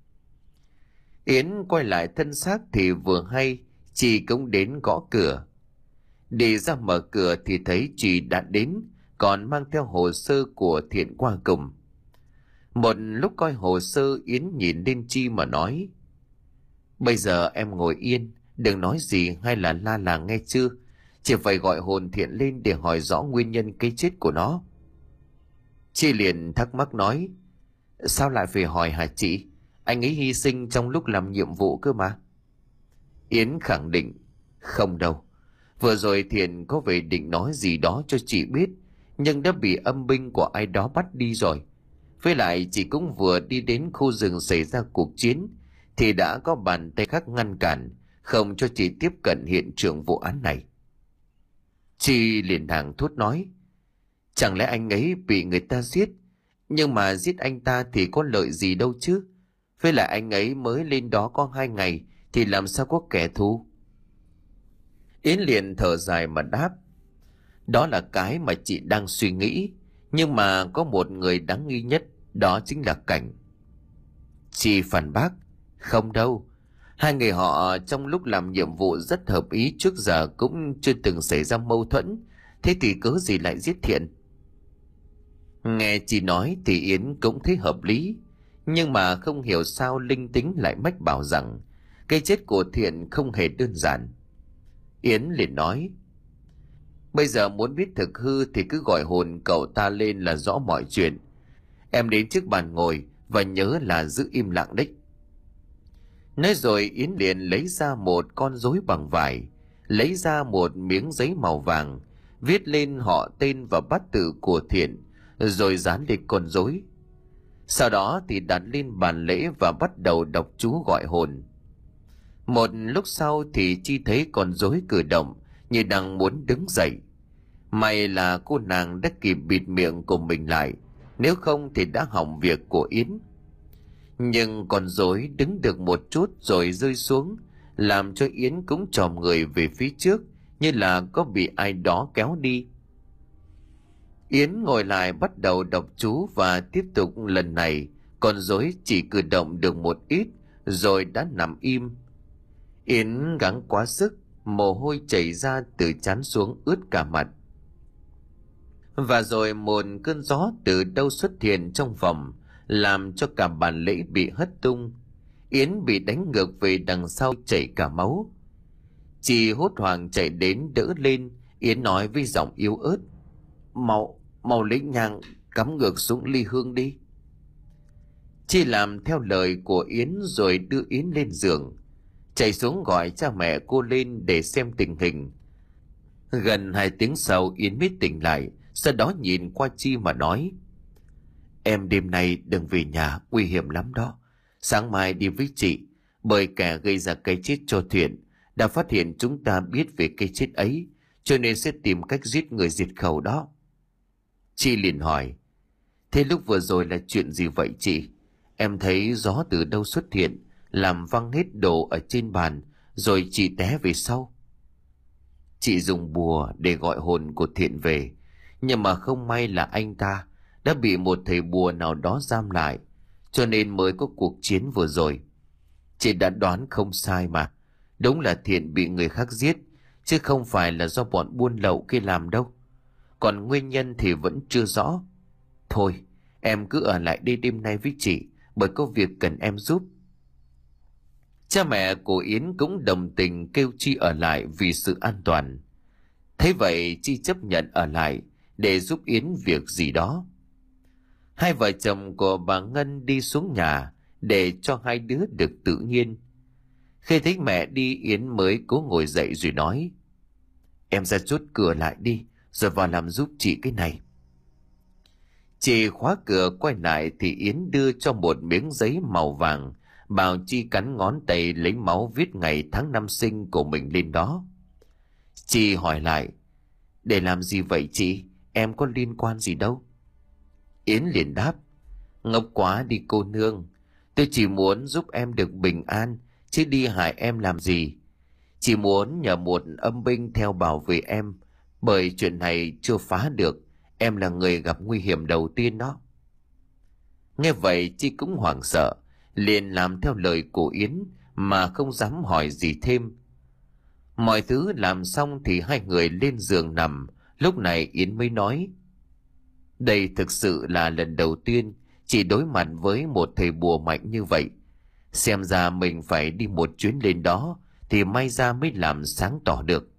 Yến quay lại thân xác thì vừa hay chị cũng đến gõ cửa. Đi ra mở cửa thì thấy chị đã đến, còn mang theo hồ sơ của Thiện qua cùng. Một lúc coi hồ sơ, Yến nhìn lên Chi mà nói: "Bây giờ em ngồi yên, đừng nói gì hay là la làng nghe chưa? Chỉ phải gọi hồn Thiện lên để hỏi rõ nguyên nhân cái chết của nó." Chi liền thắc mắc nói: "Sao lại phải hỏi hả chị? Anh ấy hy sinh trong lúc làm nhiệm vụ cơ mà." Yến khẳng định: "Không đâu. Vừa rồi Thiện có về định nói gì đó cho chị biết, nhưng đã bị âm binh của ai đó bắt đi rồi. Với lại chị cũng vừa đi đến khu rừng xảy ra cuộc chiến, thì đã có bàn tay khác ngăn cản, không cho chị tiếp cận hiện trường vụ án này." Chị liền hàng thốt nói: "Chẳng lẽ anh ấy bị người ta giết? Nhưng mà giết anh ta thì có lợi gì đâu chứ? Với lại anh ấy mới lên đó có hai ngày, thì làm sao có kẻ thù?" Yến liền thở dài mà đáp: "Đó là cái mà chị đang suy nghĩ, nhưng mà có một người đáng nghi nhất, đó chính là Cảnh." Chị phản bác: "Không đâu. Hai người họ trong lúc làm nhiệm vụ rất hợp ý, trước giờ cũng chưa từng xảy ra mâu thuẫn, thế thì cớ gì lại giết Thiện?" Nghe chị nói thì Yến cũng thấy hợp lý, nhưng mà không hiểu sao linh tính lại mách bảo rằng cái chết của Thiện không hề đơn giản. Yến liền nói: "Bây giờ muốn biết thực hư thì cứ gọi hồn cậu ta lên là rõ mọi chuyện. Em đến trước bàn ngồi và nhớ là giữ im lặng đấy." Nói rồi Yến liền lấy ra một con rối bằng vải, lấy ra một miếng giấy màu vàng, viết lên họ tên và bát tự của Thiện, rồi dán lên con rối. Sau đó thì đặt lên bàn lễ và bắt đầu đọc chú gọi hồn. Một lúc sau thì Chi thấy con rối cử động như đang muốn đứng dậy. May là cô nàng đã kịp bịt miệng của mình lại, nếu không thì đã hỏng việc của Yến. Nhưng con rối đứng được một chút rồi rơi xuống, làm cho Yến cũng chồm người về phía trước, như là có bị ai đó kéo đi. Yến ngồi lại bắt đầu đọc chú và tiếp tục. Lần này con rối chỉ cử động được một ít rồi đã nằm im. Yến gắng quá sức, mồ hôi chảy ra từ trán xuống ướt cả mặt. Và rồi một cơn gió từ đâu xuất hiện trong phòng, làm cho cả bàn lễ bị hất tung. Yến bị đánh ngược về đằng sau, chảy cả máu. Chị hốt hoảng chạy đến đỡ lên. Yến nói với giọng yếu ớt: Mau, mau lấy nhang cắm ngược xuống ly hương đi. Chị làm theo lời của Yến rồi đưa Yến lên giường, chạy xuống gọi cha mẹ cô lên để xem tình hình. Gần hai tiếng sau Yến mới tỉnh lại, sau đó nhìn qua Chi mà nói: Em đêm nay đừng về nhà, nguy hiểm lắm đó. Sáng mai đi với chị, bởi kẻ gây ra cái chết cho Thiện đã phát hiện chúng ta biết về cái chết ấy, cho nên sẽ tìm cách giết người diệt khẩu đó. Chi liền hỏi: Thế lúc vừa rồi là chuyện gì vậy chị? Em thấy gió từ đâu xuất hiện, làm văng hết đồ ở trên bàn, rồi chị té về sau. Chị dùng bùa để gọi hồn của Thiện về, nhưng mà không may là anh ta đã bị một thầy bùa nào đó giam lại, cho nên mới có cuộc chiến vừa rồi. Chị đã đoán không sai mà. Đúng là Thiện bị người khác giết, chứ không phải là do bọn buôn lậu kia làm đâu. Còn nguyên nhân thì vẫn chưa rõ. Thôi, em cứ ở lại đây đêm nay với chị, bởi có việc cần em giúp. Cha mẹ của Yến cũng đồng tình kêu Chi ở lại vì sự an toàn. Thế vậy Chi chấp nhận ở lại để giúp Yến việc gì đó. Hai vợ chồng của bà Ngân đi xuống nhà để cho hai đứa được tự nhiên. Khi thấy mẹ đi, Yến mới cố ngồi dậy rồi nói: Em ra chốt cửa lại đi, rồi vào làm giúp chị cái này. Chị khóa cửa quay lại thì Yến đưa cho một miếng giấy màu vàng, bảo Chi cắn ngón tay lấy máu viết ngày tháng năm sinh của mình lên đó. Chị hỏi lại: Để làm gì vậy chị? Em có liên quan gì đâu. Yến liền đáp: Ngốc quá đi cô nương, tôi chỉ muốn giúp em được bình an, chứ đi hại em làm gì. Chỉ muốn nhờ một âm binh theo bảo vệ em, bởi chuyện này chưa phá được, em là người gặp nguy hiểm đầu tiên đó. Nghe vậy Chi cũng hoảng sợ, liền làm theo lời của Yến mà không dám hỏi gì thêm. Mọi thứ làm xong thì hai người lên giường nằm. Lúc này Yến mới nói: Đây thực sự là lần đầu tiên chị đối mặt với một thầy bùa mạnh như vậy. Xem ra mình phải đi một chuyến lên đó thì may ra mới làm sáng tỏ được.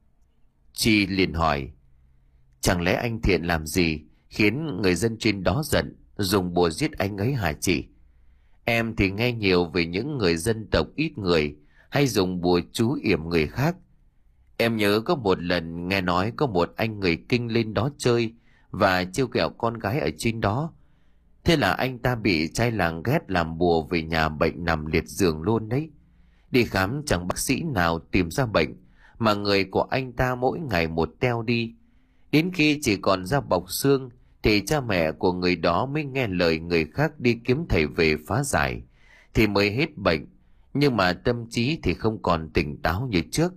Chị liền hỏi: Chẳng lẽ anh Thiện làm gì khiến người dân trên đó giận, dùng bùa giết anh ấy hả chị? Em thì nghe nhiều về những người dân tộc ít người hay dùng bùa chú yểm người khác. Em nhớ có một lần nghe nói có một anh người Kinh lên đó chơi và trêu ghẹo con gái ở trên đó. Thế là anh ta bị trai làng ghét làm bùa về nhà bệnh nằm liệt giường luôn đấy. Đi khám chẳng bác sĩ nào tìm ra bệnh, mà người của anh ta mỗi ngày một teo đi. Đến khi chỉ còn da bọc xương thì cha mẹ của người đó mới nghe lời người khác đi kiếm thầy về phá giải, thì mới hết bệnh, nhưng mà tâm trí thì không còn tỉnh táo như trước.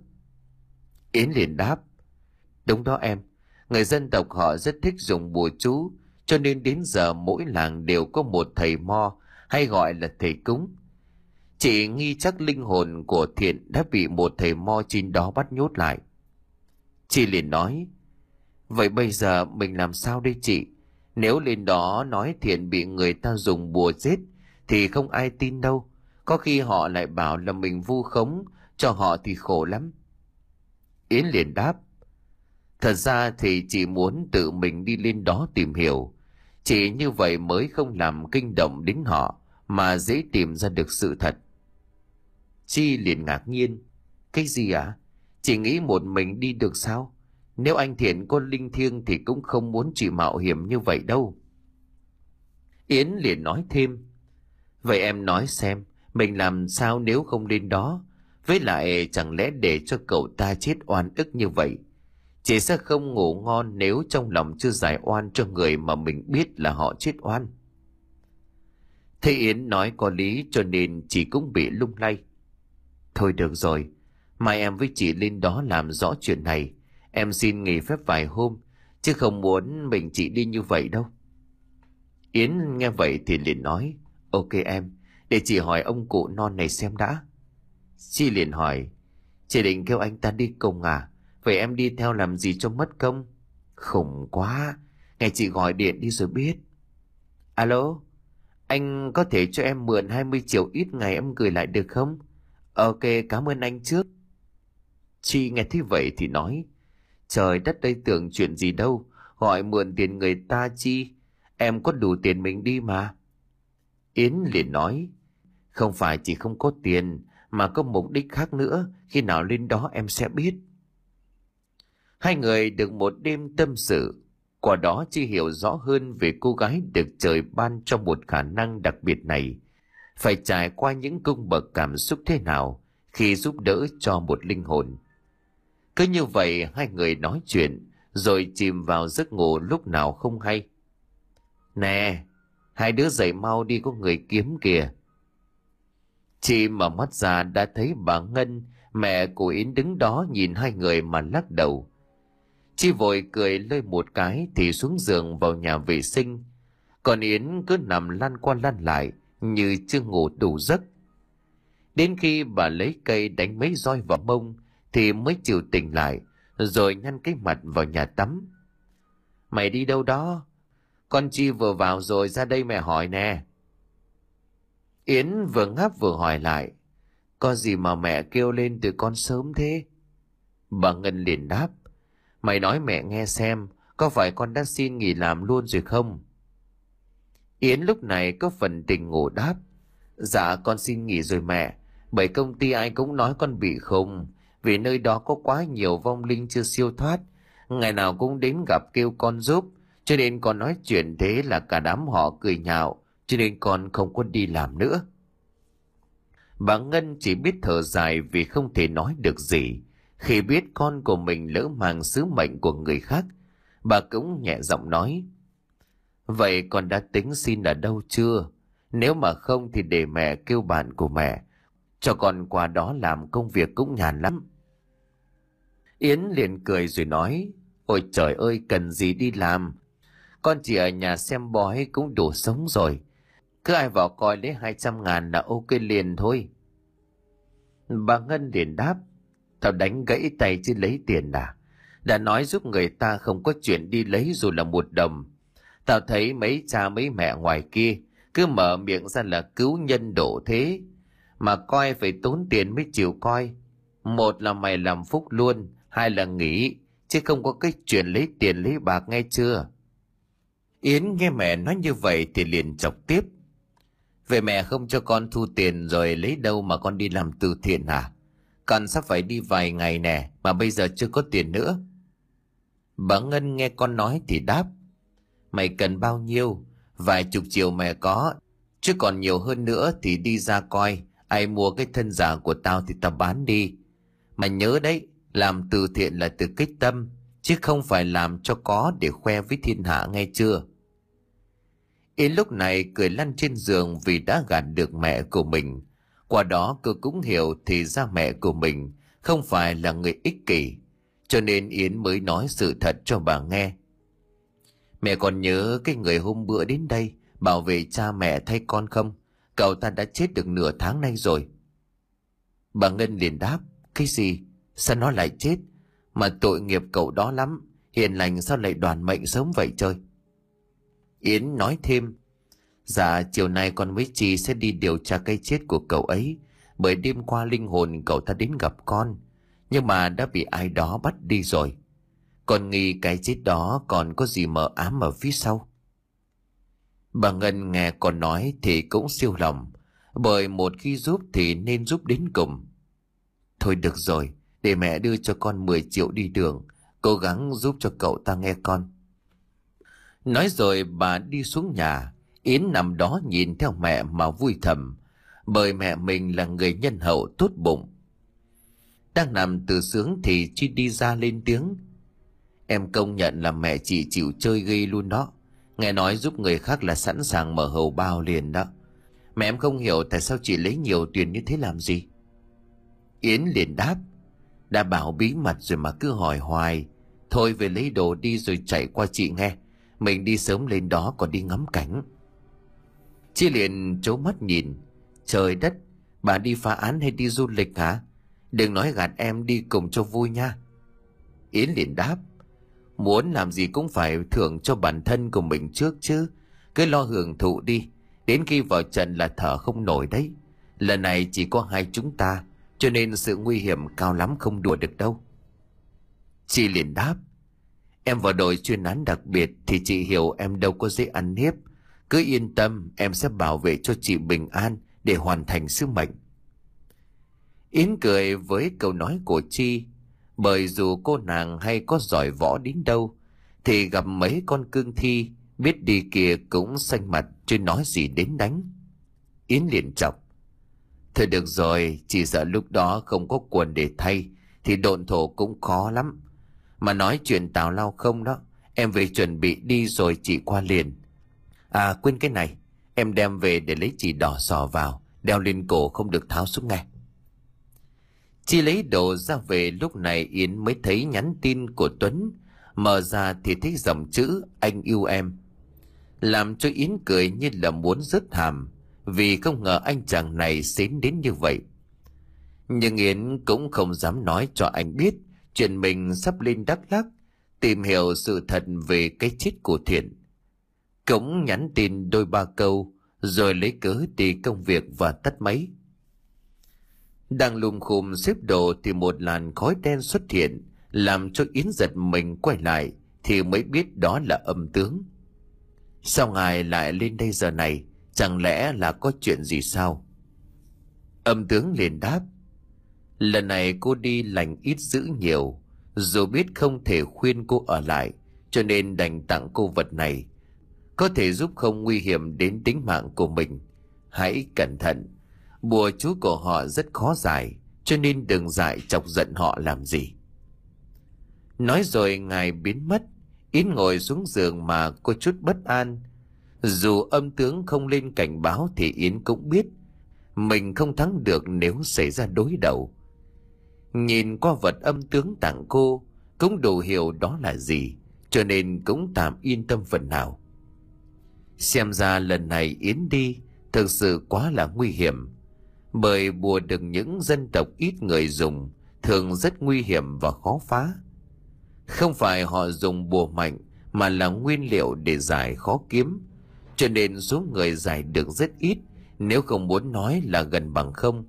Yến liền đáp: Đúng đó em, người dân tộc họ rất thích dùng bùa chú, cho nên đến giờ mỗi làng đều có một thầy mo, hay gọi là thầy cúng. Chị nghi chắc linh hồn của Thiện đã bị một thầy mo trên đó bắt nhốt lại. Chị liền nói: Vậy bây giờ mình làm sao đây chị? Nếu lên đó nói Thiện bị người ta dùng bùa giết thì không ai tin đâu. Có khi họ lại bảo là mình vu khống cho họ thì khổ lắm. Yến liền đáp: Thật ra thì chị muốn tự mình đi lên đó tìm hiểu. Chỉ như vậy mới không làm kinh động đến họ, mà dễ tìm ra được sự thật. Chi liền ngạc nhiên: Cái gì ạ? À? Chị nghĩ một mình đi được sao? Nếu anh Thiện có linh thiêng thì cũng không muốn chị mạo hiểm như vậy đâu. Yến liền nói thêm: Vậy em nói xem, mình làm sao nếu không lên đó? Với lại chẳng lẽ để cho cậu ta chết oan ức như vậy? Chị sẽ không ngủ ngon nếu trong lòng chưa giải oan cho người mà mình biết là họ chết oan. Thế Yến nói có lý cho nên chị cũng bị lung lay. Thôi được rồi, mai em với chị lên đó làm rõ chuyện này. Em xin nghỉ phép vài hôm, chứ không muốn mình chị đi như vậy đâu. Yến nghe vậy thì liền nói: Ok em, để chị hỏi ông cụ non này xem đã. Chi liền hỏi: Chị định kêu anh ta đi cùng à? Vậy em đi theo làm gì cho mất công? Khủng quá, Nghe chị gọi điện đi rồi biết. Alo, anh có thể cho em mượn hai mươi triệu ít ngày em gửi lại được không? Ok, cảm ơn anh trước. Chi nghe thấy vậy thì nói, trời đất đây tưởng chuyện gì đâu, gọi mượn tiền người ta chi, em có đủ tiền mình đi mà. Yến liền nói, không phải chỉ không có tiền, mà có mục đích khác nữa, khi nào lên đó em sẽ biết. Hai người được một đêm tâm sự, qua đó Chi hiểu rõ hơn về cô gái được trời ban cho một khả năng đặc biệt này, phải trải qua những cung bậc cảm xúc thế nào khi giúp đỡ cho một linh hồn. Cứ như vậy hai người nói chuyện rồi chìm vào giấc ngủ lúc nào không hay. Nè, hai đứa dậy mau đi, có người kiếm kìa. Chị mở mắt ra đã thấy bà Ngân, mẹ của Yến đứng đó nhìn hai người mà lắc đầu. Chị vội cười lơi một cái thì xuống giường vào nhà vệ sinh. Còn Yến cứ nằm lăn qua lăn lại như chưa ngủ đủ giấc. Đến khi bà lấy cây đánh mấy roi vào mông thì mới chịu tỉnh lại, rồi nhăn cái mặt vào nhà tắm. Mày đi đâu đó? Con Chi vừa vào rồi, ra đây mẹ hỏi nè. Yến vừa ngáp vừa hỏi lại, có gì mà mẹ kêu lên từ con sớm thế? Bà Ngân liền đáp, mày nói mẹ nghe xem, có phải con đã xin nghỉ làm luôn rồi không? Yến lúc này có phần tỉnh ngủ đáp, dạ con xin nghỉ rồi mẹ, bởi công ty ai cũng nói con bị khùng, vì nơi đó có quá nhiều vong linh chưa siêu thoát, ngày nào cũng đến gặp kêu con giúp, cho nên con nói chuyện thế là cả đám họ cười nhạo, cho nên con không có đi làm nữa. Bà Ngân chỉ biết thở dài vì không thể nói được gì. Khi biết con của mình lỡ mang sứ mệnh của người khác, bà cũng nhẹ giọng nói, vậy con đã tính xin ở đâu chưa? Nếu mà không thì để mẹ kêu bạn của mẹ, cho con qua đó làm công việc cũng nhàn lắm. Yến liền cười rồi nói, ôi trời ơi, cần gì đi làm, con chỉ ở nhà xem bói cũng đủ sống rồi, cứ ai vào coi lấy hai trăm ngàn là ok liền thôi. Bà Ngân liền đáp, tao đánh gãy tay chứ lấy tiền à? Đã nói giúp người ta không có chuyện đi lấy dù là một đồng. Tao thấy mấy cha mấy mẹ ngoài kia cứ mở miệng ra là cứu nhân độ thế, mà coi phải tốn tiền mới chịu coi. Một là mày làm phúc luôn, hai là nghỉ, chứ không có cái chuyện lấy tiền lấy bạc, nghe chưa? Yến nghe mẹ nói như vậy thì liền chọc tiếp, vậy mẹ không cho con thu tiền rồi lấy đâu mà con đi làm từ thiện hả? Con sắp phải đi vài ngày nè, mà bây giờ chưa có tiền nữa. Bà Ngân nghe con nói thì đáp, mày cần bao nhiêu? Vài chục triệu mẹ có, chứ còn nhiều hơn nữa thì đi ra coi, ai mua cái thân giả của tao thì tao bán đi. Mà nhớ đấy, làm từ thiện là từ kích tâm, chứ không phải làm cho có để khoe với thiên hạ, nghe chưa? Yến lúc này cười lăn trên giường vì đã gạt được mẹ của mình. Qua đó cô cũng hiểu thì ra mẹ của mình không phải là người ích kỷ, cho nên Yến mới nói sự thật cho bà nghe. Mẹ còn nhớ cái người hôm bữa đến đây bảo vệ cha mẹ thay con không? Cậu ta đã chết được nửa tháng nay rồi. Bà Ngân liền đáp, cái gì? Sao nó lại chết? Mà tội nghiệp cậu đó lắm, hiền lành sao lại đoàn mệnh sớm vậy trời? Yến nói thêm, dạ chiều nay con với chị sẽ đi điều tra cái chết của cậu ấy, bởi đêm qua linh hồn cậu ta đến gặp con, nhưng mà đã bị ai đó bắt đi rồi. Con nghi cái chết đó còn có gì mờ ám ở phía sau. Bà Ngân nghe con nói thì cũng siêu lòng, bởi một khi giúp thì nên giúp đến cùng. Thôi được rồi, để mẹ đưa cho con mười triệu đi đường, cố gắng giúp cho cậu ta nghe con. Nói rồi bà đi xuống nhà. Yến nằm đó nhìn theo mẹ mà vui thầm, bởi mẹ mình là người nhân hậu tốt bụng. Đang nằm tự sướng thì Chi đi ra lên tiếng, em công nhận là mẹ chị chịu chơi ghê luôn đó. Nghe nói giúp người khác là sẵn sàng mở hầu bao liền đó. Mẹ em không hiểu tại sao chị lấy nhiều tiền như thế làm gì. Yến liền đáp, đã bảo bí mật rồi mà cứ hỏi hoài. Thôi về lấy đồ đi rồi chạy qua chị nghe, mình đi sớm lên đó còn đi ngắm cảnh. Chi liền trố mắt nhìn, trời đất, bà đi phá án hay đi du lịch hả? Đừng nói gạt em, đi cùng cho vui nha. Yến liền đáp, Muốn làm gì cũng phải thưởng cho bản thân của mình trước chứ. Cứ lo hưởng thụ đi. Đến khi vào trận là thở không nổi đấy. Lần này chỉ có hai chúng ta, cho nên sự nguy hiểm cao lắm, không đùa được đâu. Chị liền đáp: Em vào đội chuyên án đặc biệt thì chị hiểu em đâu có dễ ăn hiếp. Cứ yên tâm, em sẽ bảo vệ cho chị bình an để hoàn thành sứ mệnh. Yến cười với câu nói của Chi, bởi dù cô nàng hay có giỏi võ đến đâu thì gặp mấy con cương thi biết đi kia cũng xanh mặt, chứ nói gì đến đánh. Yến liền chọc: Thôi được rồi, chỉ sợ lúc đó không có quần để thay thì độn thổ cũng khó lắm. Mà nói chuyện tào lao không đó, em về chuẩn bị đi rồi chị qua liền. À quên cái này, em đem về để lấy chỉ đỏ sò vào, đeo lên cổ không được tháo xuống ngay. Chi lấy đồ ra về, lúc này Yến mới thấy nhắn tin của Tuấn. Mở ra thì thấy dòng chữ anh yêu em, làm cho Yến cười như là muốn rớt hàm, vì không ngờ anh chàng này xến đến như vậy. Nhưng Yến cũng không dám nói cho anh biết chuyện mình sắp lên Đắk Lắk tìm hiểu sự thật về cái chết của Thiện. Cũng nhắn tin đôi ba câu rồi lấy cớ đi công việc và tắt máy. Đang lùm khùm xếp đồ thì một làn khói đen xuất hiện, làm cho Yến giật mình quay lại thì mới biết đó là Âm Tướng. Sao ngài lại lên đây giờ này? Chẳng lẽ là có chuyện gì sao? Âm Tướng liền đáp: Lần này cô đi lành ít dữ nhiều, dù biết không thể khuyên cô ở lại, cho nên đành tặng cô vật này, có thể giúp không nguy hiểm đến tính mạng của mình. Hãy cẩn thận, bùa chú của họ rất khó giải, cho nên đừng dại chọc giận họ làm gì. Nói rồi ngài biến mất. Yến ngồi xuống giường mà có chút bất an. Dù Âm Tướng không lên cảnh báo thì Yến cũng biết mình không thắng được nếu xảy ra đối đầu. Nhìn qua vật Âm Tướng tặng cô cũng đủ hiểu đó là gì, cho nên cũng tạm yên tâm phần nào. Xem ra lần này Yến đi thực sự quá là nguy hiểm, bởi bùa được những dân tộc ít người dùng thường rất nguy hiểm và khó phá. Không phải họ dùng bùa mạnh, mà là nguyên liệu để giải khó kiếm, cho nên số người giải được rất ít, nếu không muốn nói là gần bằng không.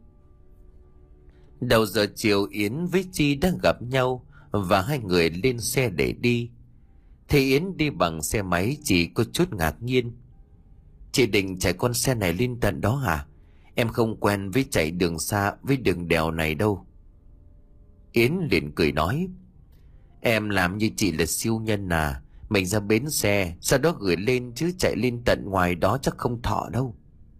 Đầu giờ chiều Yến với Chi đang gặp nhau và hai người lên xe để đi. Thì Yến đi bằng xe máy chỉ có chút ngạc nhiên. Chị định chạy con xe này lên tận đó hả? Em không quen với chạy đường xa với đường đèo này đâu. Yến liền cười nói: Em làm như chị là siêu nhân à? Mình ra bến xe, sau đó gửi lên, chứ chạy lên tận ngoài đó chắc không thọ đâu.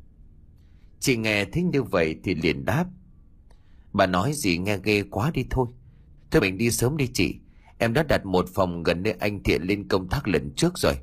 Chị nghe thấy như vậy thì liền đáp: Bà nói gì nghe ghê quá đi thôi. Thôi mình đi sớm đi chị, em đã đặt một phòng gần nơi anh Thiện lên công tác lần trước rồi.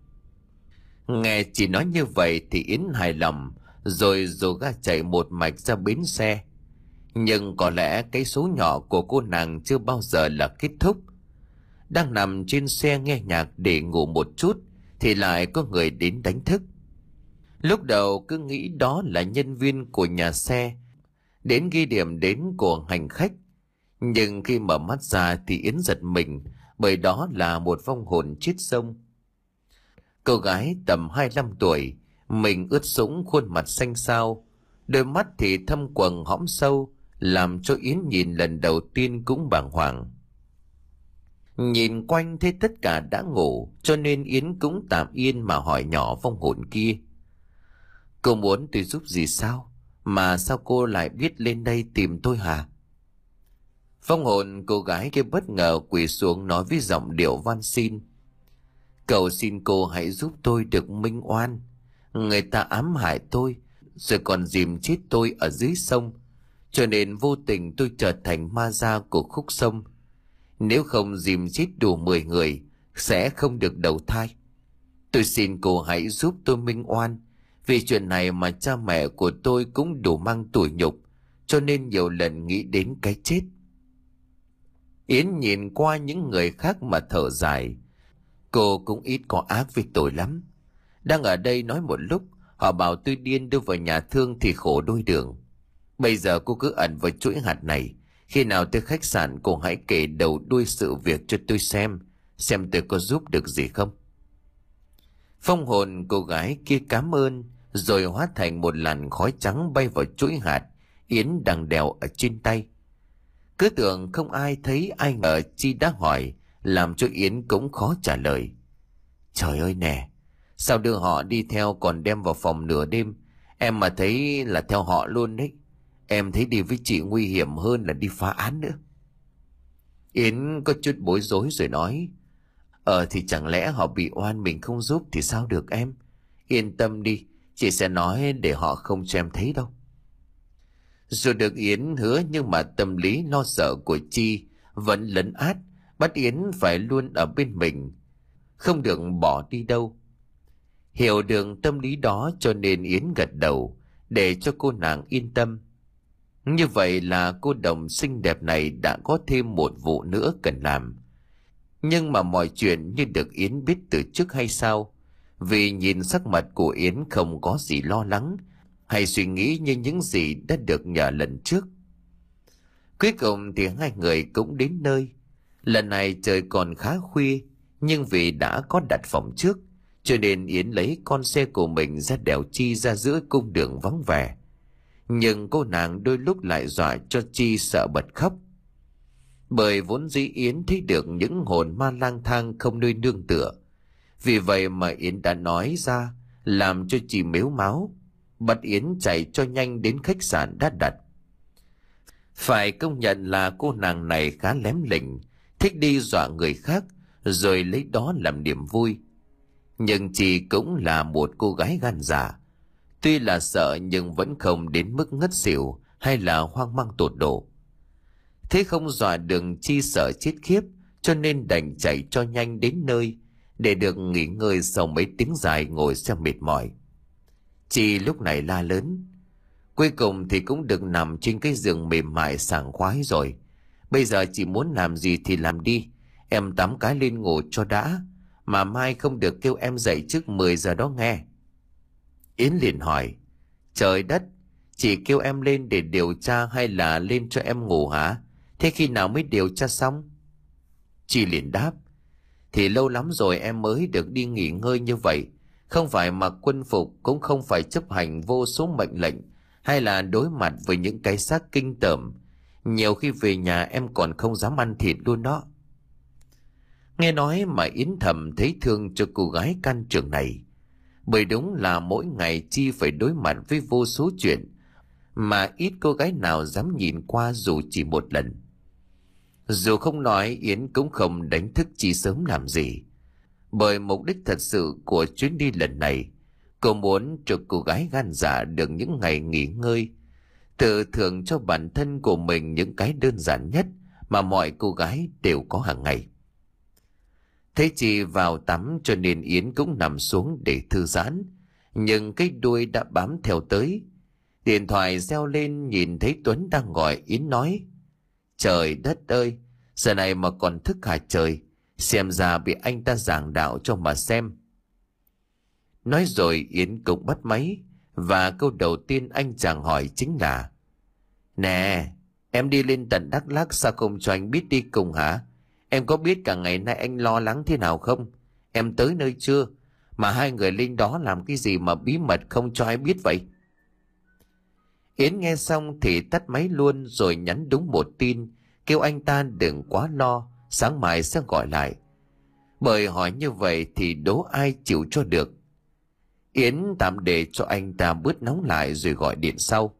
Nghe chị nói như vậy thì Yến hài lòng, rồi dồ ga chạy một mạch ra bến xe. Nhưng có lẽ cái số nhỏ của cô nàng chưa bao giờ là kết thúc. Đang nằm trên xe nghe nhạc để ngủ một chút thì lại có người đến đánh thức. Lúc đầu cứ nghĩ đó là nhân viên của nhà xe đến ghi điểm đến của hành khách, nhưng khi mở mắt ra thì Yến giật mình, bởi đó là một vong hồn chết sông. Cô gái tầm hai mươi lăm tuổi, mình ướt sũng, khuôn mặt xanh xao, đôi mắt thì thâm quầng hõm sâu, làm cho Yến nhìn lần đầu tiên cũng bàng hoàng. Nhìn quanh thấy tất cả đã ngủ, cho nên Yến cũng tạm yên mà hỏi nhỏ vong hồn kia: Cô muốn tôi giúp gì sao? Mà sao cô lại biết lên đây tìm tôi hả? Vong hồn cô gái kia bất ngờ quỳ xuống nói với giọng điệu van xin: Cầu xin cô hãy giúp tôi được minh oan. Người ta ám hại tôi, rồi còn dìm chết tôi ở dưới sông, cho nên vô tình tôi trở thành ma da của khúc sông. Nếu không dìm chết đủ mười người, sẽ không được đầu thai. Tôi xin cô hãy giúp tôi minh oan. Vì chuyện này mà cha mẹ của tôi cũng đủ mang tủi nhục, cho nên nhiều lần nghĩ đến cái chết. Yến nhìn qua những người khác mà thở dài. Cô cũng ít có ác với tôi lắm. Đang ở đây nói một lúc, họ bảo tôi điên đưa vào nhà thương thì khổ đôi đường. Bây giờ cô cứ ẩn vào chuỗi hạt này. Khi nào tới khách sạn cô hãy kể đầu đuôi sự việc cho tôi xem, xem tôi có giúp được gì không. Phong hồn cô gái kia cảm ơn, rồi hóa thành một làn khói trắng bay vào chuỗi hạt Yến đang đèo ở trên tay. Cứ tưởng không ai thấy, ai ngờ Chi đã hỏi, làm cho Yến cũng khó trả lời. Trời ơi nè, sao đưa họ đi theo còn đem vào phòng nửa đêm? Em mà thấy là theo họ luôn đấy. Em thấy đi với chị nguy hiểm hơn là đi phá án nữa. Yến có chút bối rối rồi nói, Ờ thì chẳng lẽ họ bị oan mình không giúp thì sao được em? Yên tâm đi, chị sẽ nói để họ không cho em thấy đâu. Dù được Yến hứa nhưng mà tâm lý lo sợ của Chi vẫn lấn át, bắt Yến phải luôn ở bên mình, không được bỏ đi đâu. Hiểu được tâm lý đó cho nên Yến gật đầu để cho cô nàng yên tâm. Như vậy là cô đồng xinh đẹp này đã có thêm một vụ nữa cần làm. Nhưng mà mọi chuyện như được Yến biết từ trước hay sao? Vì nhìn sắc mặt của Yến không có gì lo lắng hay suy nghĩ như những gì đã được nhờ lần trước. Cuối cùng thì hai người cũng đến nơi. Lần này trời còn khá khuya, nhưng vì đã có đặt phòng trước cho nên Yến lấy con xe của mình ra đèo Chi ra giữa cung đường vắng vẻ. Nhưng cô nàng đôi lúc lại dọa cho Chi sợ bật khóc. Bởi vốn dĩ Yến thấy được những hồn ma lang thang không nơi nương tựa. Vì vậy mà Yến đã nói ra, làm cho Chi mếu máo, bắt Yến chạy cho nhanh đến khách sạn đã đặt. Phải công nhận là cô nàng này khá lém lỉnh, thích đi dọa người khác rồi lấy đó làm niềm vui. Nhưng Chi cũng là một cô gái gan dạ, tuy là sợ nhưng vẫn không đến mức ngất xỉu hay là hoang mang tột độ. Thế không dọa được Chi sợ chết khiếp, cho nên đành chạy cho nhanh đến nơi để được nghỉ ngơi sau mấy tiếng dài ngồi xem mệt mỏi. Chi lúc này la lớn, cuối cùng thì cũng được nằm trên cái giường mềm mại sảng khoái rồi. Bây giờ chị muốn làm gì thì làm đi, em tắm cái lên ngủ cho đã, mà mai không được kêu em dậy trước mười giờ đó nghe. Yến liền hỏi, trời đất, chị kêu em lên để điều tra hay là lên cho em ngủ hả? Thế khi nào mới điều tra xong? Chi liền đáp, thì lâu lắm rồi em mới được đi nghỉ ngơi như vậy. Không phải mặc quân phục, cũng không phải chấp hành vô số mệnh lệnh, hay là đối mặt với những cái xác kinh tởm. Nhiều khi về nhà em còn không dám ăn thịt luôn đó. Nghe nói mà Yến thầm thấy thương cho cô gái can trường này. Bởi đúng là mỗi ngày Chi phải đối mặt với vô số chuyện mà ít cô gái nào dám nhìn qua dù chỉ một lần. Dù không nói, Yến cũng không đánh thức Chi sớm làm gì. Bởi mục đích thật sự của chuyến đi lần này, cô muốn cho cô gái gan dạ được những ngày nghỉ ngơi, tự thưởng cho bản thân của mình những cái đơn giản nhất mà mọi cô gái đều có hàng ngày. Thấy Chi vào tắm cho nên Yến cũng nằm xuống để thư giãn, nhưng cái đuôi đã bám theo tới. Điện thoại reo lên, nhìn thấy Tuấn đang gọi, Yến nói, trời đất ơi, giờ này mà còn thức hả trời? Xem ra bị anh ta giảng đạo cho mà xem. Nói rồi Yến cũng bắt máy, và câu đầu tiên anh chàng hỏi chính là, nè, em đi lên tận Đắk Lắk sao không cho anh biết đi cùng hả? Em có biết cả ngày nay anh lo lắng thế nào không? Em tới nơi chưa? Mà hai người lên đó làm cái gì mà bí mật không cho ai biết vậy? Yến nghe xong thì tắt máy luôn, rồi nhắn đúng một tin, kêu anh ta đừng quá lo, sáng mai sẽ gọi lại. Bởi hỏi như vậy thì đố ai chịu cho được. Yến tạm để cho anh ta bớt nóng lại rồi gọi điện sau.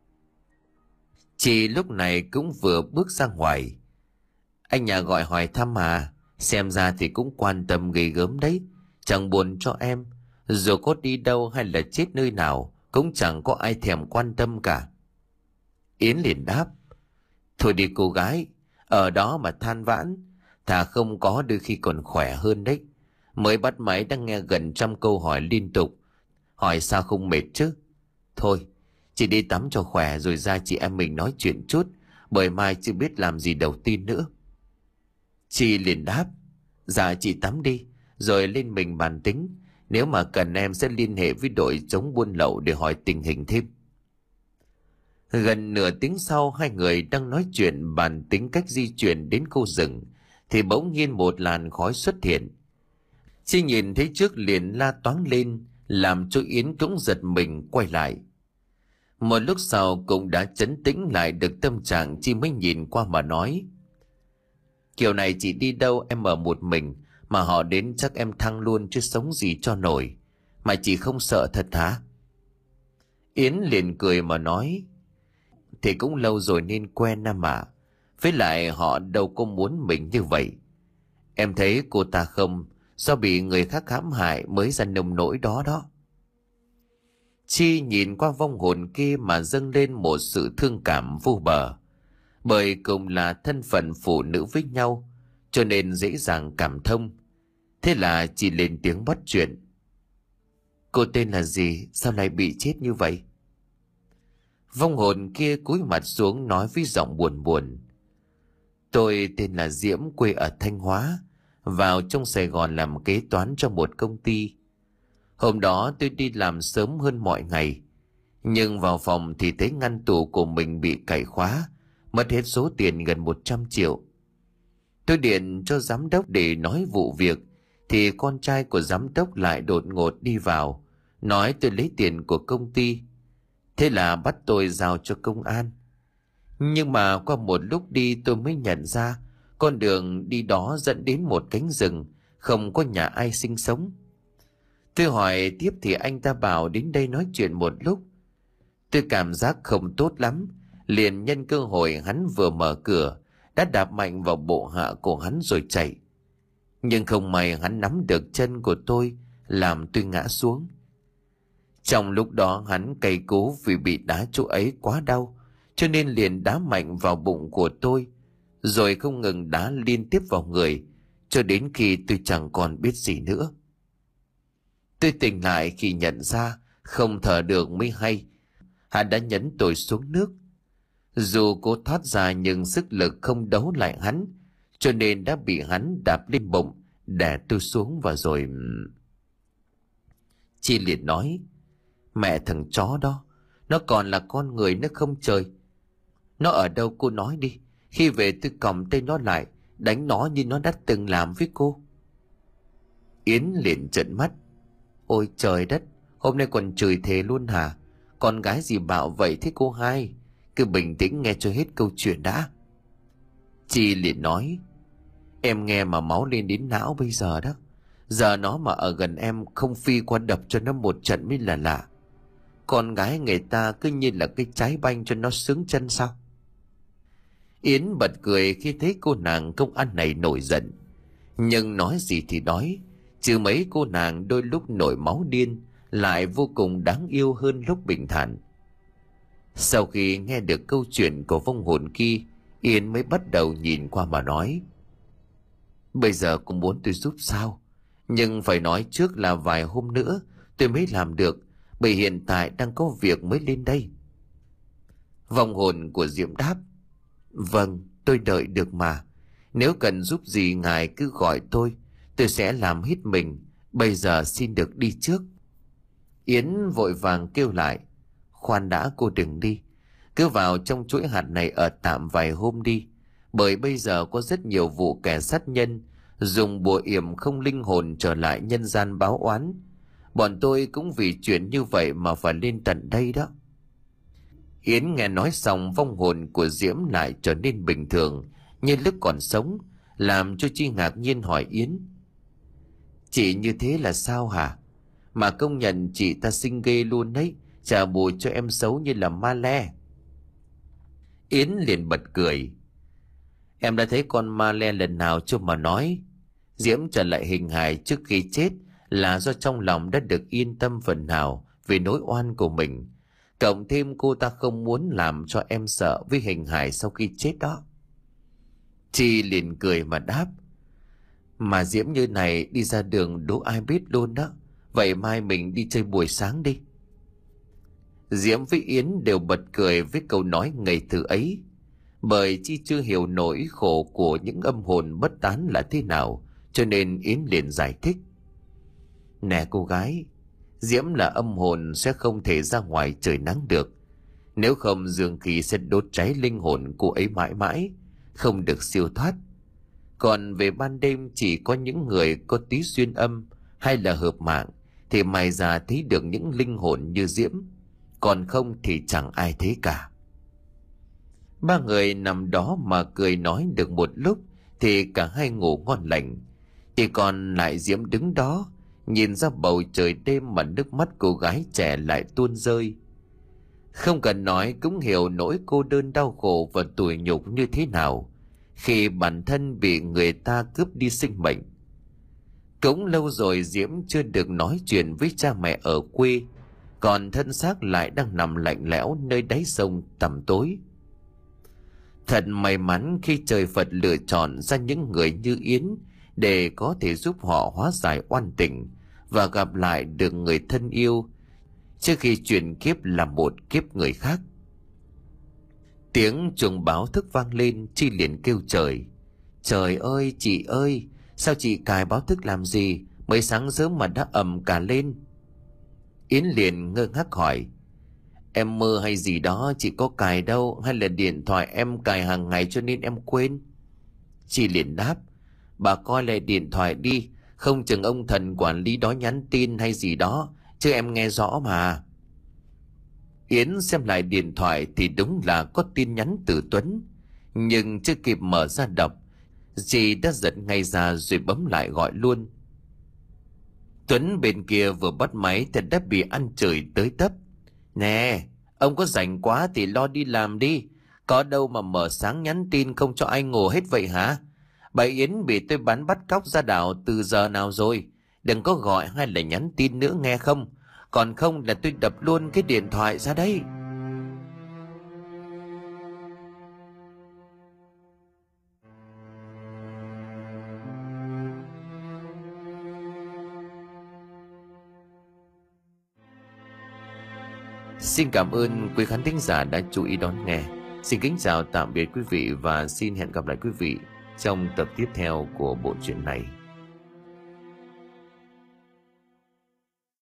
Chị lúc này cũng vừa bước ra ngoài. Anh nhà gọi hỏi thăm mà, xem ra thì cũng quan tâm ghê gớm đấy. Chẳng buồn cho em, dù có đi đâu hay là chết nơi nào cũng chẳng có ai thèm quan tâm cả. Yến liền đáp, thôi đi cô gái, ở đó mà than vãn, thà không có đôi khi còn khỏe hơn đấy. Mới bắt máy đang nghe gần trăm câu hỏi liên tục, hỏi sao không mệt chứ. Thôi, chị đi tắm cho khỏe rồi ra chị em mình nói chuyện chút, bởi mai chưa biết làm gì đầu tiên nữa. Chị liền đáp, dạ chị tắm đi, rồi lên mình bàn tính. Nếu mà cần em sẽ liên hệ với đội chống buôn lậu để hỏi tình hình thêm. Gần nửa tiếng sau, hai người đang nói chuyện bàn tính cách di chuyển đến khu rừng, thì bỗng nhiên một làn khói xuất hiện. Chi nhìn thấy trước liền la toáng lên, làm cho Yến cũng giật mình quay lại. Một lúc sau cũng đã trấn tĩnh lại được tâm trạng, Chi mới nhìn qua mà nói: kiểu này chị đi đâu em ở một mình, mà họ đến chắc em thăng luôn chứ sống gì cho nổi. Mà chị không sợ thật hả? Yến liền cười mà nói: thì cũng lâu rồi nên quen à mà. Với lại họ đâu có muốn mình như vậy. Em thấy cô ta không, do bị người khác hãm hại mới ra nông nỗi đó đó. Chi nhìn qua vong hồn kia mà dâng lên một sự thương cảm vô bờ. Bởi cùng là thân phận phụ nữ với nhau, cho nên dễ dàng cảm thông. Thế là chị lên tiếng bắt chuyện: cô tên là gì, sao lại bị chết như vậy? Vong hồn kia cúi mặt xuống nói với giọng buồn buồn: tôi tên là Diễm, quê ở Thanh Hóa, vào trong Sài Gòn làm kế toán cho một công ty. Hôm đó tôi đi làm sớm hơn mọi ngày, nhưng vào phòng thì thấy ngăn tủ của mình bị cậy khóa, mất hết số tiền gần một trăm triệu. Tôi điện cho giám đốc để nói vụ việc, thì con trai của giám đốc lại đột ngột đi vào, nói tôi lấy tiền của công ty. Thế là bắt tôi giao cho công an. Nhưng mà qua một lúc đi tôi mới nhận ra con đường đi đó dẫn đến một cánh rừng, không có nhà ai sinh sống. Tôi hỏi tiếp thì anh ta bảo đến đây nói chuyện một lúc. Tôi cảm giác không tốt lắm, liền nhân cơ hội hắn vừa mở cửa đã đạp mạnh vào bộ hạ của hắn rồi chạy. Nhưng không may hắn nắm được chân của tôi, làm tôi ngã xuống. Trong lúc đó hắn cay cú vì bị đá chỗ ấy quá đau, cho nên liền đá mạnh vào bụng của tôi, rồi không ngừng đá liên tiếp vào người, cho đến khi tôi chẳng còn biết gì nữa. Tôi tỉnh lại khi nhận ra không thở được mới hay, hắn đã nhấn tôi xuống nước. Dù cố thoát ra nhưng sức lực không đấu lại hắn, cho nên đã bị hắn đạp lên bụng, đè tôi xuống và rồi... Chi liền nói: mẹ thằng chó đó, nó còn là con người nữa không trời? Nó ở đâu cô nói đi, khi về tôi còng tay nó lại, đánh nó như nó đã từng làm với cô. Yến liền trợn mắt: ôi trời đất, hôm nay còn chửi thề luôn hả? Con gái gì bạo vậy thế cô hai? Cứ bình tĩnh nghe cho hết câu chuyện đã. Chi liền nói: em nghe mà máu lên đến não bây giờ đó. Giờ nó mà ở gần em không phi qua đập cho nó một trận mới là lạ. Con gái người ta cứ như là cái trái banh cho nó sướng chân sao? Yến bật cười khi thấy cô nàng công an này nổi giận. Nhưng nói gì thì nói, chứ mấy cô nàng đôi lúc nổi máu điên lại vô cùng đáng yêu hơn lúc bình thản. Sau khi nghe được câu chuyện của vong hồn kia, Yến mới bắt đầu nhìn qua mà nói: bây giờ cũng muốn tôi giúp sao? Nhưng phải nói trước là vài hôm nữa tôi mới làm được, bởi hiện tại đang có việc mới lên đây. Vong hồn của Diễm đáp: vâng, tôi đợi được mà. Nếu cần giúp gì ngài cứ gọi tôi, tôi sẽ làm hết mình. Bây giờ xin được đi trước. Yến vội vàng kêu lại: khoan đã, cô đừng đi. Cứ vào trong chuỗi hạt này ở tạm vài hôm đi. Bởi bây giờ có rất nhiều vụ kẻ sát nhân dùng bùa yểm không linh hồn trở lại nhân gian báo oán. Bọn tôi cũng vì chuyện như vậy mà phải lên tận đây đó. Yến nghe nói xong, vong hồn của Diễm lại trở nên bình thường như lúc còn sống, làm cho Chi ngạc nhiên hỏi Yến: chị như thế là sao hả? Mà công nhận chị ta xinh ghê luôn đấy, chả bù cho em xấu như là ma le. Yến liền bật cười: em đã thấy con ma le lần nào chưa mà nói? Diễm trở lại hình hài trước khi chết là do trong lòng đã được yên tâm phần nào về nỗi oan của mình, cộng thêm cô ta không muốn làm cho em sợ với hình hài sau khi chết đó. Chi liền cười mà đáp: mà Diễm như này đi ra đường đố ai biết luôn đó. Vậy mai mình đi chơi buổi sáng đi. Diễm với Yến đều bật cười với câu nói ngây thơ ấy, bởi Chi chưa hiểu nỗi khổ của những âm hồn bất tán là thế nào, cho nên Yến liền giải thích: nè cô gái, Diễm là âm hồn sẽ không thể ra ngoài trời nắng được. Nếu không dương khí sẽ đốt cháy linh hồn cô ấy mãi mãi, không được siêu thoát. Còn về ban đêm chỉ có những người có tí duyên âm hay là hợp mạng thì mày già thấy được những linh hồn như Diễm, còn không thì chẳng ai thấy cả. Ba người nằm đó mà cười nói được một lúc thì cả hai ngủ ngon lành. Chỉ còn lại Diễm đứng đó nhìn ra bầu trời đêm mà nước mắt cô gái trẻ lại tuôn rơi. Không cần nói cũng hiểu nỗi cô đơn đau khổ và tủi nhục như thế nào khi bản thân bị người ta cướp đi sinh mệnh. Cũng lâu rồi Diễm chưa được nói chuyện với cha mẹ ở quê, còn thân xác lại đang nằm lạnh lẽo nơi đáy sông tăm tối. Thật may mắn khi trời Phật lựa chọn ra những người như Yến để có thể giúp họ hóa giải oan tình và gặp lại được người thân yêu trước khi chuyển kiếp làm một kiếp người khác. Tiếng chuông báo thức vang lên, Chi liền kêu trời: "Trời ơi, chị ơi, sao chị cài báo thức làm gì? Mới sáng sớm mà đã ầm cả lên." Yến liền ngơ ngác hỏi: "Em mơ hay gì đó, chị có cài đâu, hay là điện thoại em cài hàng ngày cho nên em quên?" Chi liền đáp: "Bà coi lại điện thoại đi, không chừng ông thần quản lý đó nhắn tin hay gì đó, chứ em nghe rõ mà." Yến xem lại điện thoại thì đúng là có tin nhắn từ Tuấn, nhưng chưa kịp mở ra đọc, chị đã giật ngay ra rồi bấm lại gọi luôn. Tuấn bên kia vừa bắt máy thì đã bị ăn chửi tới tấp: "Nè, ông có rảnh quá thì lo đi làm đi, có đâu mà mở sáng nhắn tin không cho ai ngủ hết vậy hả? Bà Yến bị tôi bắn bắt cóc ra đảo từ giờ nào rồi? Đừng có gọi hay là nhắn tin nữa nghe không? Còn không là tôi đập luôn cái điện thoại ra đây." Xin cảm ơn quý khán thính giả đã chú ý đón nghe. Xin kính chào tạm biệt quý vị và xin hẹn gặp lại quý vị trong tập tiếp theo của bộ truyện này.